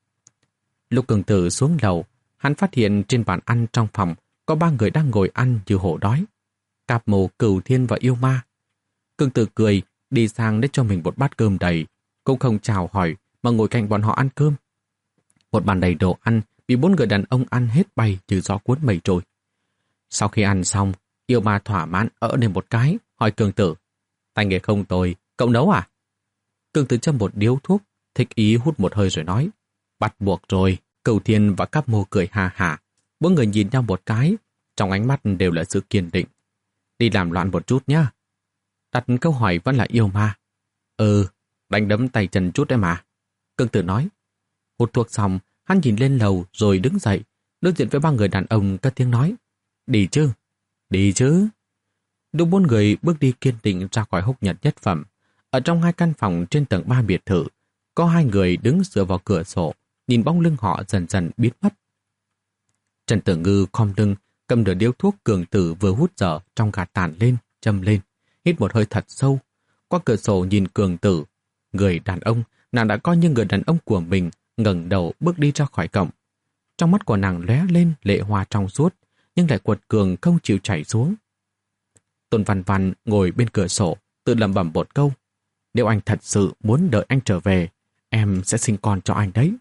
Lúc Cường Tử xuống lầu, hắn phát hiện trên bàn ăn trong phòng có ba người đang ngồi ăn như hổ đói. Cáp Mồ, Cửu Thiên và Yêu Ma. Cường Tử cười, đi sang để cho mình một bát cơm đầy, cũng không chào hỏi mà ngồi cạnh bọn họ ăn cơm. Một bàn đầy đồ ăn bị bốn người đàn ông ăn hết bay như gió cuốn mây trôi. Sau khi ăn xong, Yêu Ma thỏa mãn ỡ lên một cái, hỏi Cường Tử, tay nghề không tồi, cậu nấu à? Cường Tử châm một điếu thuốc, thích ý hút một hơi rồi nói, bắt buộc rồi. Cửu Thiên và Cáp Mồ cười hà hả, bốn người nhìn nhau một cái, trong ánh mắt đều là sự kiên định. Đi làm loạn một chút nhá. Đặt câu hỏi vẫn là Yêu Ma. Ừ, đánh đấm tay chân chút đấy mà. Cường Tử nói. Hút thuốc xong, Hắn nhìn lên lầu rồi đứng dậy, đối diện với ba người đàn ông cất tiếng nói. Đi chứ? Đi chứ? Đúng bốn người bước đi kiên định ra khỏi Húc Nhật Nhất Phẩm. Ở trong hai căn phòng trên tầng ba biệt thự, có hai người đứng dựa vào cửa sổ, nhìn bóng lưng họ dần dần biến mất. Trần Tử Ngư khom lưng, cầm nửa điếu thuốc cường tử vừa hút dở trong gạt tàn lên, châm lên, hít một hơi thật sâu. Qua cửa sổ nhìn cường tử, người đàn ông, nàng đã coi như người đàn ông của mình, ngẩng đầu bước đi ra khỏi cổng. Trong mắt của nàng lóe lên lệ hoa trong suốt, nhưng lại quật cường không chịu chảy xuống. Tôn Văn Văn ngồi bên cửa sổ, tự lẩm bẩm một câu. Nếu anh thật sự muốn đợi anh trở về, em sẽ sinh con cho anh đấy.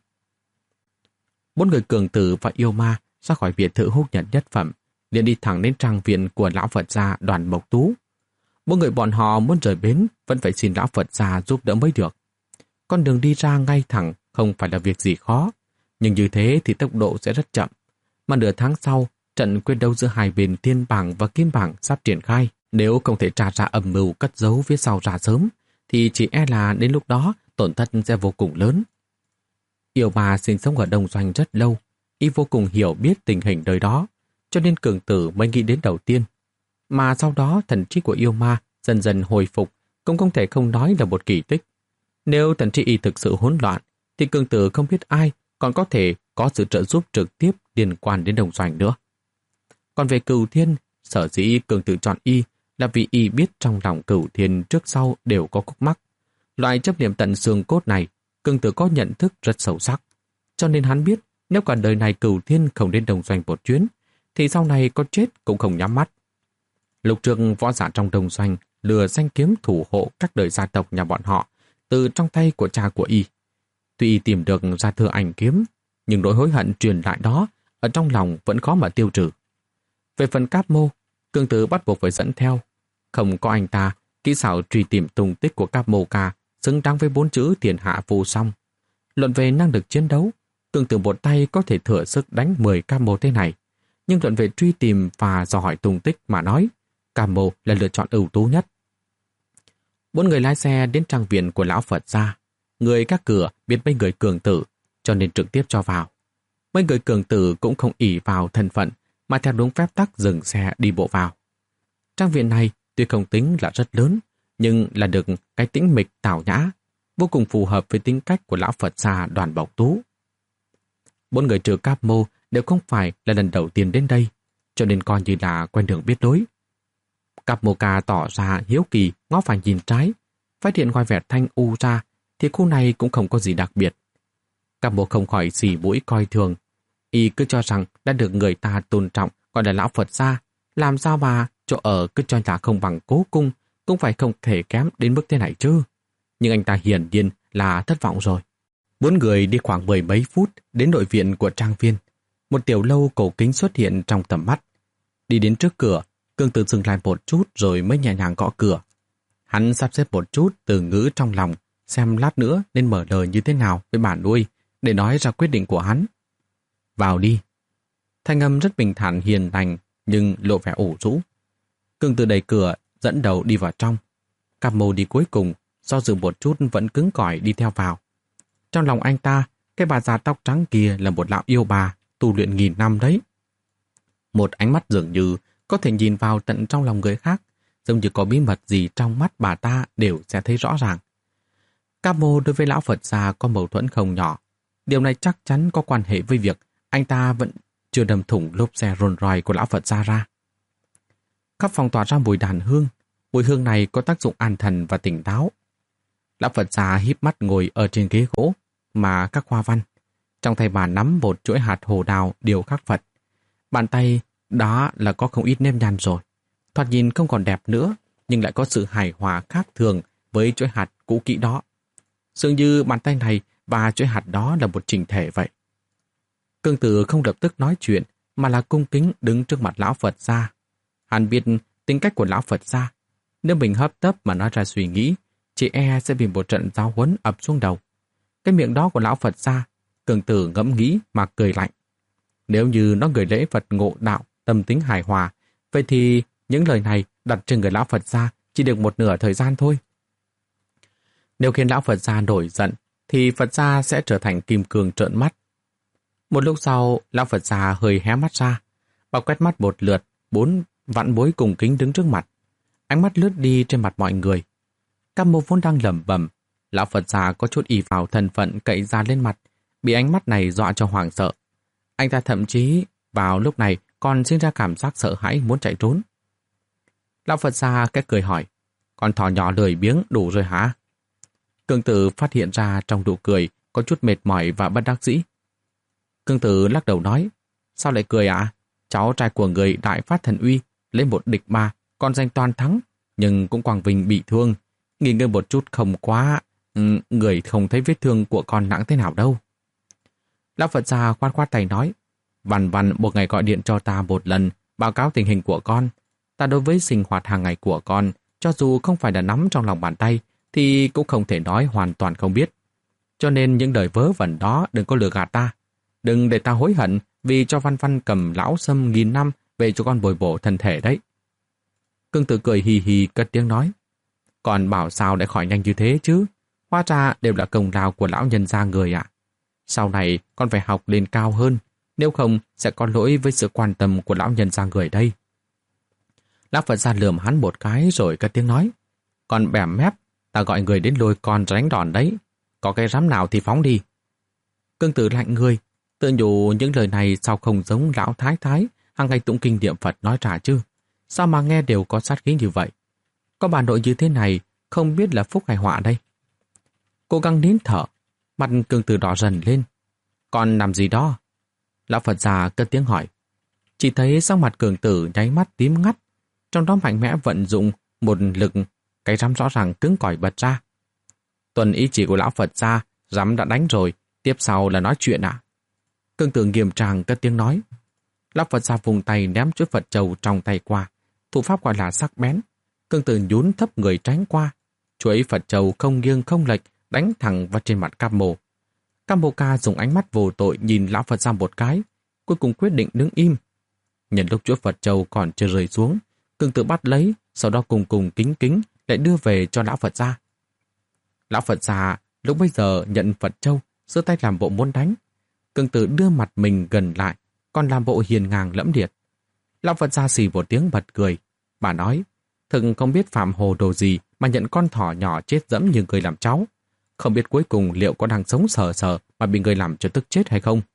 Bốn người cường tử và yêu ma ra khỏi biệt thự Húc Nhật Nhất Phẩm, liền đi thẳng đến trang viện của lão Phật gia Đoàn Mộc Tú. Bốn người bọn họ muốn rời bến vẫn phải xin lão Phật gia giúp đỡ mới được. Con đường đi ra ngay thẳng không phải là việc gì khó, nhưng như thế thì tốc độ sẽ rất chậm. Mà nửa tháng sau, trận quyết đấu giữa hai bên Thiên Bảng và Kim Bảng sắp triển khai. Nếu không thể tra ra âm mưu cất giấu phía sau ra sớm, thì chỉ e là đến lúc đó tổn thất sẽ vô cùng lớn. Yêu ma sinh sống ở Đông Doanh rất lâu, y vô cùng hiểu biết tình hình nơi đó, cho nên cường tử mới nghĩ đến đầu tiên. Mà sau đó thần trí của yêu ma dần dần hồi phục, cũng không thể không nói là một kỳ tích. Nếu thần trí y thực sự hỗn loạn, thì cường tử không biết ai còn có thể có sự trợ giúp trực tiếp liên quan đến Đông Doanh nữa. Còn về Cửu Thiên, sở dĩ cường tử chọn y là vì y biết trong lòng Cửu Thiên trước sau đều có khúc mắc. Loại chấp niệm tận xương cốt này, cường tử có nhận thức rất sâu sắc. Cho nên hắn biết nếu cả đời này Cửu Thiên không đến Đông Doanh một chuyến, thì sau này có chết cũng không nhắm mắt. Lục trước võ giả trong Đông Doanh lừa danh kiếm thủ hộ các đời gia tộc nhà bọn họ từ trong tay của cha của y. Tuy y tìm được ra thừa ảnh kiếm, nhưng nỗi hối hận truyền lại đó ở trong lòng vẫn khó mà tiêu trừ. Về phần Cáp Mô, cường tử bắt buộc phải dẫn theo. Không có anh ta, kỹ xảo truy tìm tung tích của Cáp Mô Ca xứng đáng với bốn chữ thiên hạ vô song. Luận về năng lực chiến đấu, cường tử một tay có thể thừa sức đánh mười Cáp Mô thế này. Nhưng luận về truy tìm và dò hỏi tung tích mà nói, Cáp Mô là lựa chọn ưu tú nhất. Bốn người lái xe đến trang viện của lão Phật gia. Người các cửa biết mấy người cường tử, cho nên trực tiếp cho vào. Mấy người cường tử cũng không ỷ vào thân phận, mà theo đúng phép tắc dừng xe đi bộ vào. Trang viện này tuy không tính là rất lớn, nhưng là được cái tĩnh mịch tào nhã, vô cùng phù hợp với tính cách của lão Phật gia Đoàn Mộc Tú. Bốn người trừ Cáp Mô đều không phải là lần đầu tiên đến đây, cho nên coi như là quen đường biết lối. Cáp Mô Ca tỏ ra hiếu kỳ, ngó phải nhìn trái, phát hiện ngoài vẻ thanh u ra thì khu này cũng không có gì đặc biệt. Cáp Mô không khỏi xì mũi coi thường, y cứ cho rằng đã được người ta tôn trọng gọi là lão Phật gia, làm sao mà chỗ ở cứ cho là không bằng Cố Cung, cũng phải không thể kém đến mức thế này chứ. Nhưng anh ta hiển nhiên là thất vọng rồi. Bốn người đi khoảng mười mấy phút đến nội viện của trang viên. Một tiểu lâu cổ kính xuất hiện trong tầm mắt. Đi đến trước cửa, cường tử dừng lại một chút rồi mới nhẹ nhàng gõ cửa. Hắn sắp xếp một chút từ ngữ trong lòng, xem lát nữa nên mở lời như thế nào với bà nuôi để nói ra quyết định của hắn. Vào đi. Thanh âm rất bình thản hiền lành nhưng lộ vẻ ủ rũ. Cường tử đẩy cửa, dẫn đầu đi vào trong. Cáp Mô đi cuối cùng, do dự một chút vẫn cứng cỏi đi theo vào. Trong lòng anh ta, cái bà già tóc trắng kia là một lão yêu bà, tu luyện nghìn năm đấy. Một ánh mắt dường như có thể nhìn vào tận trong lòng người khác, giống như có bí mật gì trong mắt bà ta đều sẽ thấy rõ ràng. Cáp Mô đối với lão Phật gia có mâu thuẫn không nhỏ. Điều này chắc chắn có quan hệ với việc anh ta vẫn chưa đâm thủng lốp xe Rolls Royce của lão Phật gia ra. Khắp phòng tỏa ra mùi đàn hương, mùi hương này có tác dụng an thần và tỉnh táo. Lão Phật gia híp mắt ngồi ở trên ghế gỗ mà các hoa văn. Trong tay bà nắm một chuỗi hạt hồ đào điêu khắc Phật. Bàn tay đó là có không ít nếp nhăn rồi. Thoạt nhìn không còn đẹp nữa, nhưng lại có sự hài hòa khác thường với chuỗi hạt cũ kỹ đó. Dường như bàn tay này và chuỗi hạt đó là một chỉnh thể vậy. Cường tử không lập tức nói chuyện, mà là cung kính đứng trước mặt lão Phật gia. Hắn biết tính cách của lão Phật gia. Nếu mình hấp tấp mà nói ra suy nghĩ, chỉ e sẽ bị một trận giáo huấn ập xuống đầu. Cái miệng đó của lão Phật gia, cường tử ngẫm nghĩ mà cười lạnh. Nếu như nó gửi lễ Phật ngộ đạo, tâm tính hài hòa, vậy thì những lời này đặt trên người lão Phật gia chỉ được một nửa thời gian thôi. Nếu khiến lão Phật gia nổi giận, thì Phật gia sẽ trở thành kim cương trợn mắt. Một lúc sau, lão Phật già hơi hé mắt ra. Bà quét mắt một lượt, bốn vạn bối cùng kính đứng trước mặt. Ánh mắt lướt đi trên mặt mọi người. Các mô vốn đang lẩm bẩm, lão Phật già có chút ỷ vào thân phận cậy ra lên mặt, bị ánh mắt này dọa cho hoảng sợ. Anh ta thậm chí vào lúc này còn sinh ra cảm giác sợ hãi muốn chạy trốn. Lão Phật già cái cười hỏi, con thỏ nhỏ lười biếng đủ rồi hả? Cương Tử phát hiện ra trong nụ cười có chút mệt mỏi và bất đắc dĩ. Cương Tử lắc đầu nói, sao lại cười ạ? À? Cháu trai của người đại phát thần uy, lấy một địch ba, con danh toàn thắng, nhưng cũng quang vinh bị thương. Nghỉ ngơi một chút không quá, ừ, người không thấy vết thương của con nặng thế nào đâu. Lão Phật già khoát khoát tay nói, vằn vằn một ngày gọi điện cho ta một lần, báo cáo tình hình của con. Ta đối với sinh hoạt hàng ngày của con, cho dù không phải là nắm trong lòng bàn tay, thì cũng không thể nói hoàn toàn không biết. Cho nên những lời vớ vẩn đó đừng có lừa gạt ta. Đừng để ta hối hận vì cho Văn Văn cầm lão sâm nghìn năm về cho con bồi bổ thân thể đấy. Cương Tử cười hì hì cất tiếng nói, còn bảo sao để khỏi nhanh như thế chứ? Hóa ra đều là công lao của lão nhân gia người ạ. Sau này con phải học lên cao hơn, nếu không sẽ có lỗi với sự quan tâm của lão nhân gia người đây. Lão Phật gia lườm hắn một cái rồi cất tiếng nói, con bẻm mép, ta gọi người đến lôi con đánh đòn đấy. Có cái rắm nào thì phóng đi. Cương Tử lạnh người, tự nhủ những lời này sao không giống lão thái thái hàng ngày tụng kinh niệm Phật nói trả chứ? Sao mà nghe đều có sát khí như vậy? Có bà nội như thế này, không biết là phúc hay họa đây. Cố gắng nín thở, mặt Cương Tử đỏ dần lên. Còn làm gì đó? Lão Phật già cất tiếng hỏi. Chỉ thấy sắc mặt Cương Tử nháy mắt tím ngắt, trong đó mạnh mẽ vận dụng một lực, cái rắm rõ ràng cứng cỏi bật ra. Tuần ý chỉ của lão Phật gia, rắm đã đánh rồi, tiếp sau là nói chuyện ạ. À? Cương Tử nghiêm trang cất tiếng nói. Lão Phật gia vùng tay ném chuỗi Phật trầu trong tay qua, thủ pháp gọi là sắc bén. Cương Tử nhún thấp người tránh qua, chuỗi Phật trầu không nghiêng không lệch đánh thẳng vào trên mặt Cam Mồ. Cam Mồ Ca dùng ánh mắt vô tội nhìn lão Phật gia một cái, cuối cùng quyết định đứng im. Nhân lúc chuỗi Phật trầu còn chưa rơi xuống, Cương Tử bắt lấy, sau đó cùng cùng kính kính lại đưa về cho lão Phật gia. Lão Phật già lúc bây giờ nhận Phật châu, giơ tay làm bộ muốn đánh. Cương Tử đưa mặt mình gần lại, còn làm bộ hiền ngang lẫm liệt. Lão Phật già xì một tiếng bật cười. Bà nói, thực không biết phạm hồ đồ gì mà nhận con thỏ nhỏ chết dẫm như người làm cháu. Không biết cuối cùng liệu có đang sống sờ sờ mà bị người làm cho tức chết hay không.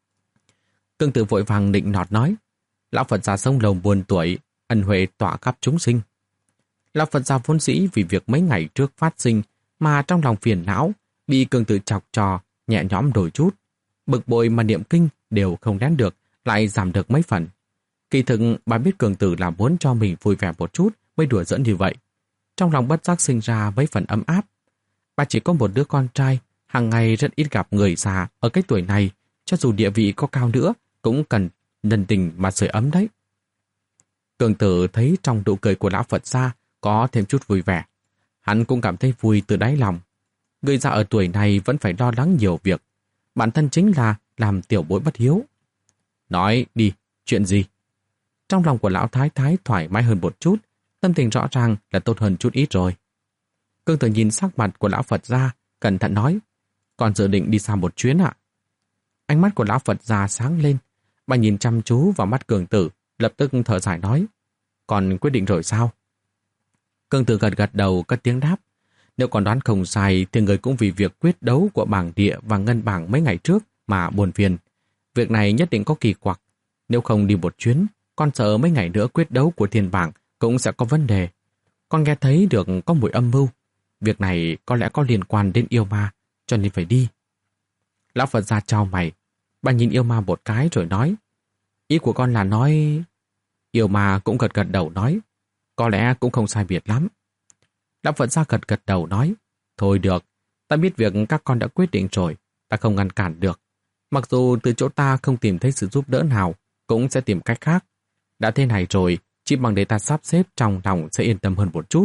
Cương Tử vội vàng định nọt nói, lão Phật già sông lầu buồn tuổi, ân huệ tỏa khắp chúng sinh. Lão Phật già vốn dĩ vì việc mấy ngày trước phát sinh mà trong lòng phiền não, bị Cương Tử chọc trò, nhẹ nhõm đổi chút. Bực bội mà niệm kinh đều không nén được, lại giảm được mấy phần. Kỳ thực bà biết Cương Tử là muốn cho mình vui vẻ một chút mới đùa giỡn như vậy. Trong lòng bất giác sinh ra mấy phần ấm áp. Bà chỉ có một đứa con trai, hàng ngày rất ít gặp người già ở cái tuổi này, cho dù địa vị có cao nữa, cũng cần nhân tình mà sưởi ấm đấy. Cương Tử thấy trong nụ cười của lão Phật gia có thêm chút vui vẻ. Hắn cũng cảm thấy vui từ đáy lòng. Người già ở tuổi này vẫn phải lo lắng nhiều việc. Bản thân chính là làm tiểu bối bất hiếu. Nói đi, chuyện gì? Trong lòng của lão thái thái thoải mái hơn một chút, tâm tình rõ ràng là tốt hơn chút ít rồi. Cương Tử nhìn sắc mặt của lão Phật gia, cẩn thận nói, còn dự định đi xa một chuyến ạ? Ánh mắt của lão Phật gia sáng lên, bà nhìn chăm chú vào mắt Cương Tử, lập tức thở dài nói, còn quyết định rồi sao? Cương Tử gật gật đầu cất tiếng đáp, nếu còn đoán không sai thì người cũng vì việc quyết đấu của bảng địa và ngân bảng mấy ngày trước mà buồn phiền. Việc này nhất định có kỳ quặc, nếu không đi một chuyến, con sợ mấy ngày nữa quyết đấu của thiên bảng cũng sẽ có vấn đề. Con nghe thấy được có mùi âm mưu, việc này có lẽ có liên quan đến yêu ma, cho nên phải đi. Lão Phật gia chau mày, bà nhìn yêu ma một cái rồi nói, ý của con là nói... Yêu ma cũng gật gật đầu nói, có lẽ cũng không sai biệt lắm. Lão Phật gia gật gật đầu nói, thôi được, ta biết việc các con đã quyết định rồi, ta không ngăn cản được. Mặc dù từ chỗ ta không tìm thấy sự giúp đỡ nào, cũng sẽ tìm cách khác. Đã thế này rồi, chỉ bằng để ta sắp xếp trong lòng sẽ yên tâm hơn một chút.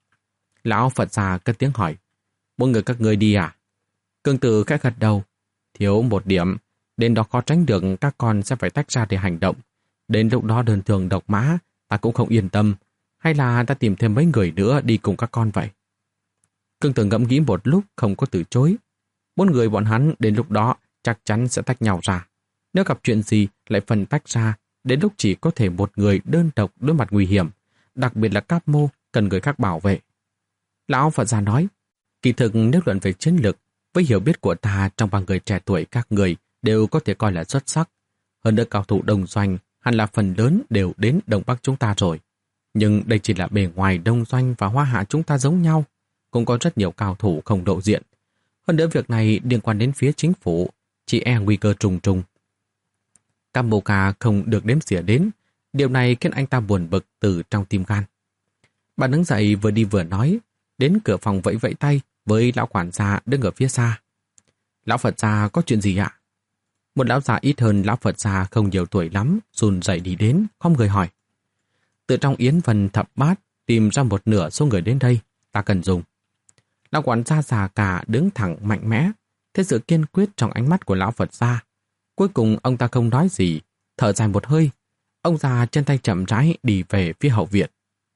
Lão Phật gia cất tiếng hỏi, mỗi người các ngươi đi à? Cương Tử khẽ gật đầu, thiếu một điểm, đến đó khó tránh được các con sẽ phải tách ra để hành động. Đến lúc đó đơn thường độc mã, ta cũng không yên tâm. Hay là ta tìm thêm mấy người nữa đi cùng các con vậy? Cương Tử ngẫm nghĩ một lúc không có từ chối. Bốn người bọn hắn đến lúc đó chắc chắn sẽ tách nhau ra. Nếu gặp chuyện gì lại phân tách ra, đến lúc chỉ có thể một người đơn độc đối mặt nguy hiểm, đặc biệt là Cáp Mô cần người khác bảo vệ. Lão Phật gia nói, kỳ thực nếu luận về chiến lược, với hiểu biết của ta trong ba người trẻ tuổi các người đều có thể coi là xuất sắc. Hơn nữa cao thủ Đông Doanh hẳn là phần lớn đều đến Đông Bắc chúng ta rồi. Nhưng đây chỉ là bề ngoài Đông Doanh và Hoa Hạ chúng ta giống nhau, cũng có rất nhiều cao thủ không lộ diện. Hơn nữa việc này liên quan đến phía chính phủ, chỉ e nguy cơ trùng trùng. Cáp Mô Ca không được đếm xỉa đến, điều này khiến anh ta buồn bực từ trong tim gan. Bà đứng dậy vừa đi vừa nói, đến cửa phòng vẫy vẫy tay với lão quản gia đứng ở phía xa. Lão Phật gia có chuyện gì ạ? Một lão già ít hơn lão Phật gia không nhiều tuổi lắm, run rẩy đi đến, không người hỏi. Từ trong Yến Vân Thập Bát tìm ra một nửa số người đến đây, ta cần dùng. Lão quản gia già cả đứng thẳng mạnh mẽ, thế sự kiên quyết trong ánh mắt của lão Phật gia. Cuối cùng ông ta không nói gì, thở dài một hơi, ông già chân tay chậm rãi đi về phía hậu viện.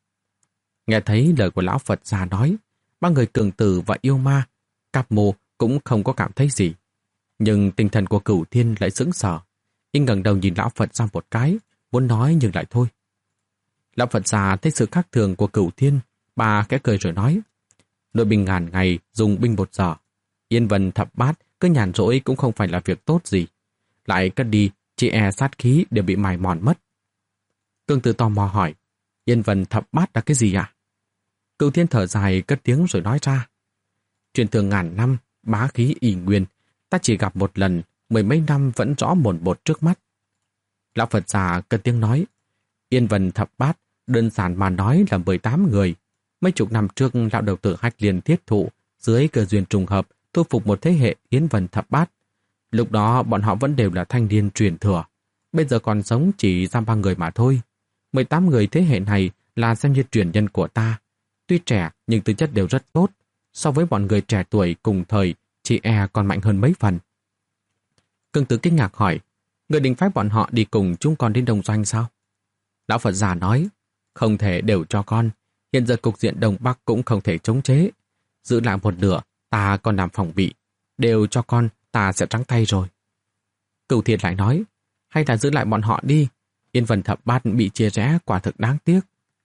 Nghe thấy lời của lão Phật gia nói, ba người Cường Tử và Yêu Ma, Cáp Mô cũng không có cảm thấy gì. Nhưng tinh thần của Cửu Thiên lại sững sờ. Y ngẩng đầu nhìn lão Phật gia một cái, muốn nói nhưng lại thôi. Lão Phật gia thấy sự khác thường của Cửu Thiên, bà khẽ cười rồi nói, nội binh ngàn ngày dùng binh một giờ. Yên Vân Thập Bát cứ nhàn rỗi cũng không phải là việc tốt gì. Lại cất đi, chỉ e sát khí đều bị mài mòn mất. Cường Tử tò mò hỏi, Yên Vân Thập Bát là cái gì ạ? Cửu Thiên thở dài cất tiếng rồi nói ra, truyền thường ngàn năm, bá khí ỷ nguyên, ta chỉ gặp một lần, mười mấy năm vẫn rõ mồn một trước mắt. Lão Phật già cất tiếng nói, Yên Vân Thập Bát, đơn giản mà nói là mười tám người. Mấy chục năm trước, lão đầu tử Hách Liên thiết thụ, dưới cơ duyên trùng hợp, thu phục một thế hệ Yến Vân Thập Bát. Lúc đó, bọn họ vẫn đều là thanh niên truyền thừa. Bây giờ còn sống chỉ ra ba người mà thôi. mười tám người thế hệ này là xem như truyền nhân của ta. Tuy trẻ, nhưng tư chất đều rất tốt. So với bọn người trẻ tuổi cùng thời, chị e còn mạnh hơn mấy phần. Cường Tử kinh ngạc hỏi, người định phái bọn họ đi cùng chúng con đến Đông Doanh sao? Lão Phật già nói, không thể đều cho con. Hiện giờ cục diện Đông Bắc cũng không thể chống chế. Giữ lại một nửa, ta còn làm phòng bị. Đều cho con, ta sẽ trắng tay rồi. Cửu Thiên lại nói, hay là giữ lại bọn họ đi. Yên Vân Thập Bát bị chia rẽ quả thực đáng tiếc.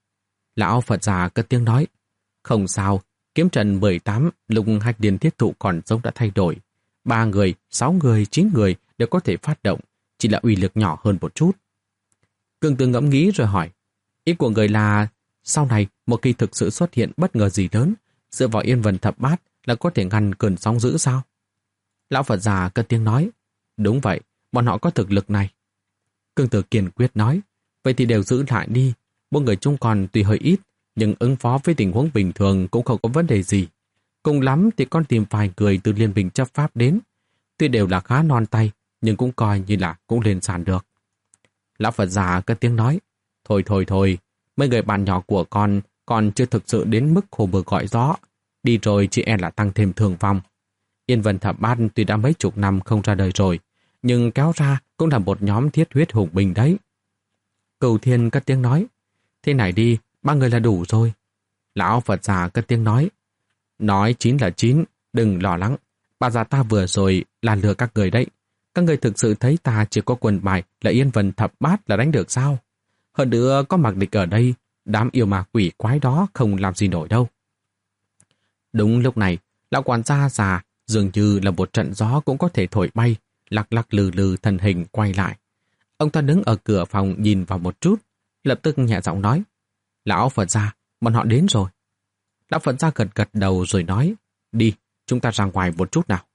Lão Phật già cất tiếng nói, không sao, kiếm trận mười tám lúc Hách Liên thiết thụ còn sống đã thay đổi. Ba người, sáu người, chín người đều có thể phát động, chỉ là uy lực nhỏ hơn một chút. Cường Tử ngẫm nghĩ rồi hỏi, ý của người là sau này một khi thực sự xuất hiện bất ngờ gì lớn, dựa vào Yên Vân Thập Bát là có thể ngăn cơn sóng dữ sao? Lão Phật già cất tiếng nói, đúng vậy, bọn họ có thực lực này. Cường Tử kiên quyết nói, vậy thì đều giữ lại đi, mỗi người chúng còn tuy hơi ít, nhưng ứng phó với tình huống bình thường cũng không có vấn đề gì. Cùng lắm thì con tìm vài người từ Liên Minh chấp pháp đến, tuy đều là khá non tay, nhưng cũng coi như là cũng lên sàn được. Lão Phật già cất tiếng nói, thôi thôi thôi, mấy người bạn nhỏ của con còn chưa thực sự đến mức hồ bờ gọi gió, đi rồi chỉ e là tăng thêm thương vong. Yên Vân Thập Bát tuy đã mấy chục năm không ra đời rồi, nhưng kéo ra cũng là một nhóm thiết huyết hùng binh đấy. Cửu Thiên cất tiếng nói, thế này đi, ba người là đủ rồi. Lão Phật già cất tiếng nói, nói chín là chín, đừng lo lắng, bà già ta vừa rồi là lừa các người đấy. Các người thực sự thấy ta chỉ có quần bài là Yên Vân Thập Bát là đánh được sao? Hơn nữa có Mạc Địch ở đây, đám yêu ma quỷ quái đó không làm gì nổi đâu. Đúng lúc này, lão quản gia già dường như là một trận gió cũng có thể thổi bay, lắc lắc lừ lừ thân hình quay lại. Ông ta đứng ở cửa phòng nhìn vào một chút, lập tức nhẹ giọng nói, lão Phật gia, bọn họ đến rồi. Lão Phật gia gật gật đầu rồi nói, đi, chúng ta ra ngoài một chút nào.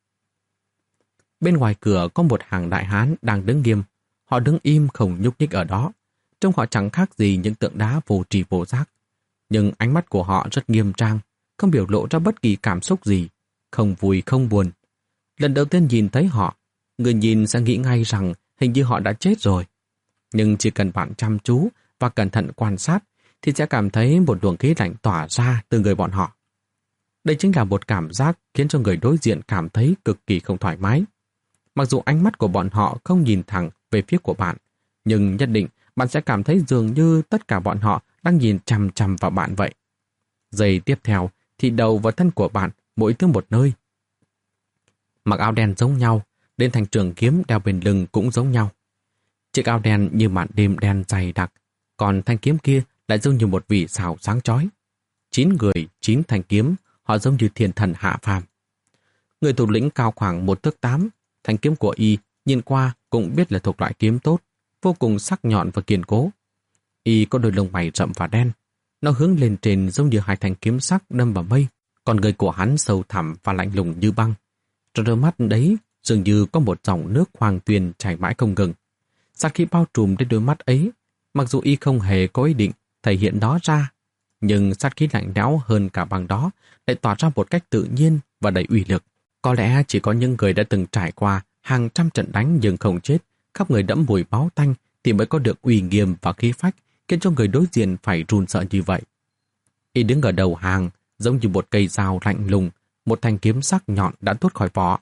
Bên ngoài cửa có một hàng đại hán đang đứng nghiêm, họ đứng im không nhúc nhích ở đó. Trông họ chẳng khác gì những tượng đá vô tri vô giác. Nhưng ánh mắt của họ rất nghiêm trang, không biểu lộ ra bất kỳ cảm xúc gì, không vui không buồn. Lần đầu tiên nhìn thấy họ, người nhìn sẽ nghĩ ngay rằng hình như họ đã chết rồi. Nhưng chỉ cần bạn chăm chú và cẩn thận quan sát thì sẽ cảm thấy một luồng khí lạnh tỏa ra từ người bọn họ. Đây chính là một cảm giác khiến cho người đối diện cảm thấy cực kỳ không thoải mái. Mặc dù ánh mắt của bọn họ không nhìn thẳng về phía của bạn, nhưng nhất định bạn sẽ cảm thấy dường như tất cả bọn họ đang nhìn chằm chằm vào bạn vậy. Giây tiếp theo thì đầu và thân của bạn mỗi thứ một nơi. Mặc áo đen giống nhau, đến thanh trường kiếm đeo bên lưng cũng giống nhau. Chiếc áo đen như màn đêm đen dày đặc, còn thanh kiếm kia lại giống như một vì sao sáng chói. Chín người, chín thanh kiếm, họ giống như thiên thần hạ phàm. Người thủ lĩnh cao khoảng một thước tám, thanh kiếm của y nhìn qua cũng biết là thuộc loại kiếm tốt, vô cùng sắc nhọn và kiên cố. Y có đôi lông mày rậm và đen, nó hướng lên trên giống như hai thanh kiếm sắc đâm vào mây, còn người của hắn sâu thẳm và lạnh lùng như băng. Trong đôi mắt đấy dường như có một dòng nước hoàng tuyền chảy mãi không ngừng. Sát khí bao trùm đến đôi mắt ấy, mặc dù y không hề có ý định thể hiện đó ra, nhưng sát khí lạnh lẽo hơn cả bằng đó lại tỏa ra một cách tự nhiên và đầy uy lực. Có lẽ chỉ có những người đã từng trải qua hàng trăm trận đánh nhưng không chết, khắp người đẫm mùi máu tanh thì mới có được uy nghiêm và khí phách, khiến cho người đối diện phải run sợ như vậy. Y đứng ở đầu hàng, giống như một cây dao lạnh lùng, một thanh kiếm sắc nhọn đã tuốt khỏi vỏ.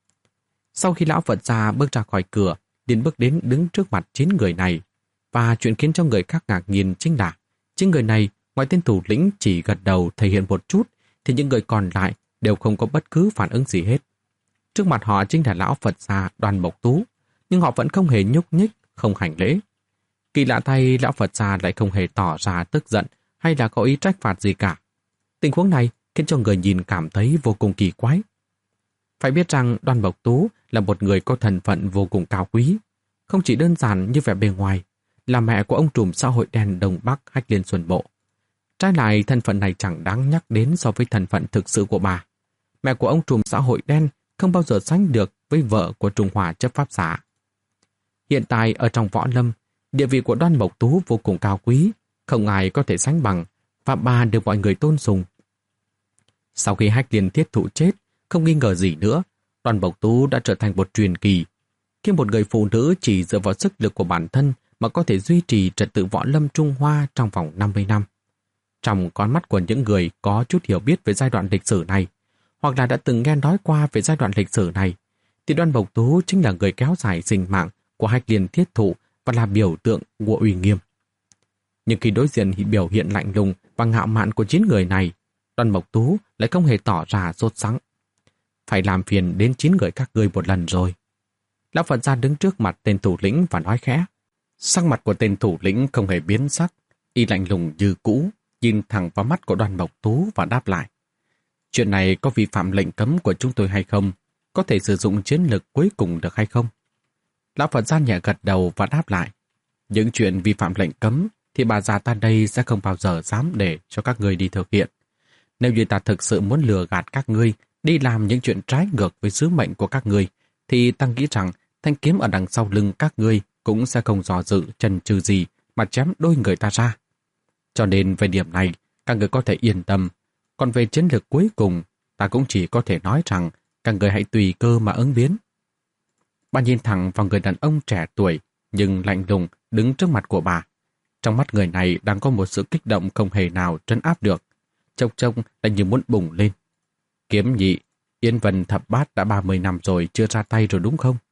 Sau khi lão Phật gia bước ra khỏi cửa, liền bước đến đứng trước mặt chín người này, và chuyện khiến cho người khác ngạc nhiên chính là chín người này, ngoài tên thủ lĩnh chỉ gật đầu thể hiện một chút, thì những người còn lại đều không có bất cứ phản ứng gì hết. Trước mặt họ chính là lão Phật gia Đoan Mộc Tú, nhưng họ vẫn không hề nhúc nhích, không hành lễ. Kỳ lạ thay, lão Phật gia lại không hề tỏ ra tức giận hay là có ý trách phạt gì cả. Tình huống này khiến cho người nhìn cảm thấy vô cùng kỳ quái. Phải biết rằng Đoan Mộc Tú là một người có thân phận vô cùng cao quý, không chỉ đơn giản như vẻ bề ngoài, là mẹ của ông trùm xã hội đen Đông Bắc Hách Liên Xuân Bộ. Trái lại, thân phận này chẳng đáng nhắc đến so với thân phận thực sự của bà. Mẹ của ông trùm xã hội đen không bao giờ sánh được với vợ của Trung Hòa chấp pháp xã. Hiện tại ở trong võ lâm, địa vị của Đoan Mộc Tú vô cùng cao quý, không ai có thể sánh bằng, và bà được mọi người tôn sùng. Sau khi Hách Liên Thiết Thụ chết, không nghi ngờ gì nữa, Đoan Mộc Tú đã trở thành một truyền kỳ. Khi một người phụ nữ chỉ dựa vào sức lực của bản thân mà có thể duy trì trật tự võ lâm Trung Hoa trong vòng năm mươi năm. Trong con mắt của những người có chút hiểu biết về giai đoạn lịch sử này, hoặc là đã từng nghe nói qua về giai đoạn lịch sử này, thì Đoan Mộc Tú chính là người kéo dài sinh mạng của Hách Liên Thiết Thụ và là biểu tượng của uy nghiêm. Nhưng khi đối diện biểu hiện lạnh lùng và ngạo mạn của chín người này, Đoan Mộc Tú lại không hề tỏ ra sốt sắng. Phải làm phiền đến chín người các ngươi một lần rồi. Lão Phật gia đứng trước mặt tên thủ lĩnh và nói khẽ. Sắc mặt của tên thủ lĩnh không hề biến sắc, y lạnh lùng như cũ, nhìn thẳng vào mắt của Đoan Mộc Tú và đáp lại. Chuyện này có vi phạm lệnh cấm của chúng tôi hay không? Có thể sử dụng chiến lược cuối cùng được hay không? Lão Phật gia nhẹ gật đầu và đáp lại. Những chuyện vi phạm lệnh cấm thì bà già ta đây sẽ không bao giờ dám để cho các ngươi đi thực hiện. Nếu như ta thực sự muốn lừa gạt các ngươi đi làm những chuyện trái ngược với sứ mệnh của các ngươi, thì ta nghĩ rằng thanh kiếm ở đằng sau lưng các ngươi cũng sẽ không dò dự chần chừ gì mà chém đôi người ta ra. Cho nên về điểm này, các người có thể yên tâm. Còn về chiến lược cuối cùng, ta cũng chỉ có thể nói rằng các người hãy tùy cơ mà ứng biến. Bà nhìn thẳng vào người đàn ông trẻ tuổi nhưng lạnh lùng đứng trước mặt của bà. Trong mắt người này đang có một sự kích động không hề nào trấn áp được. Trông trông là như muốn bùng lên. Kiếm nhị, Yên Vân Thập Bát đã ba mươi năm rồi chưa ra tay rồi đúng không?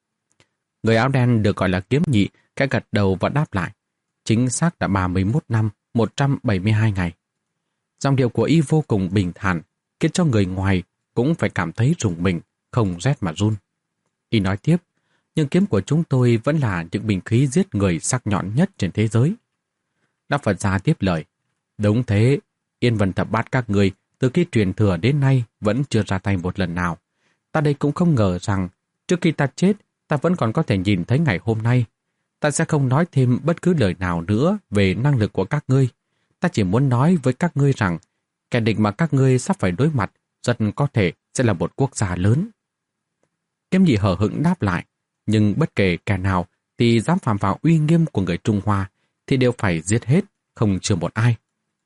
Người áo đen được gọi là kiếm nhị khẽ gật đầu và đáp lại. Chính xác đã ba mươi mốt năm, một trăm bảy mươi hai ngày. Dòng điệu của y vô cùng bình thản, khiến cho người ngoài cũng phải cảm thấy rùng mình, không rét mà run. Y nói tiếp, nhưng kiếm của chúng tôi vẫn là những bình khí giết người sắc nhọn nhất trên thế giới. Lão Phật gia tiếp lời, đúng thế, Yên Vân Thập Bát các người từ khi truyền thừa đến nay vẫn chưa ra tay một lần nào. Ta đây cũng không ngờ rằng trước khi ta chết, ta vẫn còn có thể nhìn thấy ngày hôm nay. Ta sẽ không nói thêm bất cứ lời nào nữa về năng lực của các ngươi. Ta chỉ muốn nói với các ngươi rằng kẻ địch mà các ngươi sắp phải đối mặt rất có thể sẽ là một quốc gia lớn. Kiếm nhị hờ hững đáp lại, nhưng bất kể kẻ nào thì dám phạm vào uy nghiêm của người Trung Hoa thì đều phải giết hết, không chừa một ai.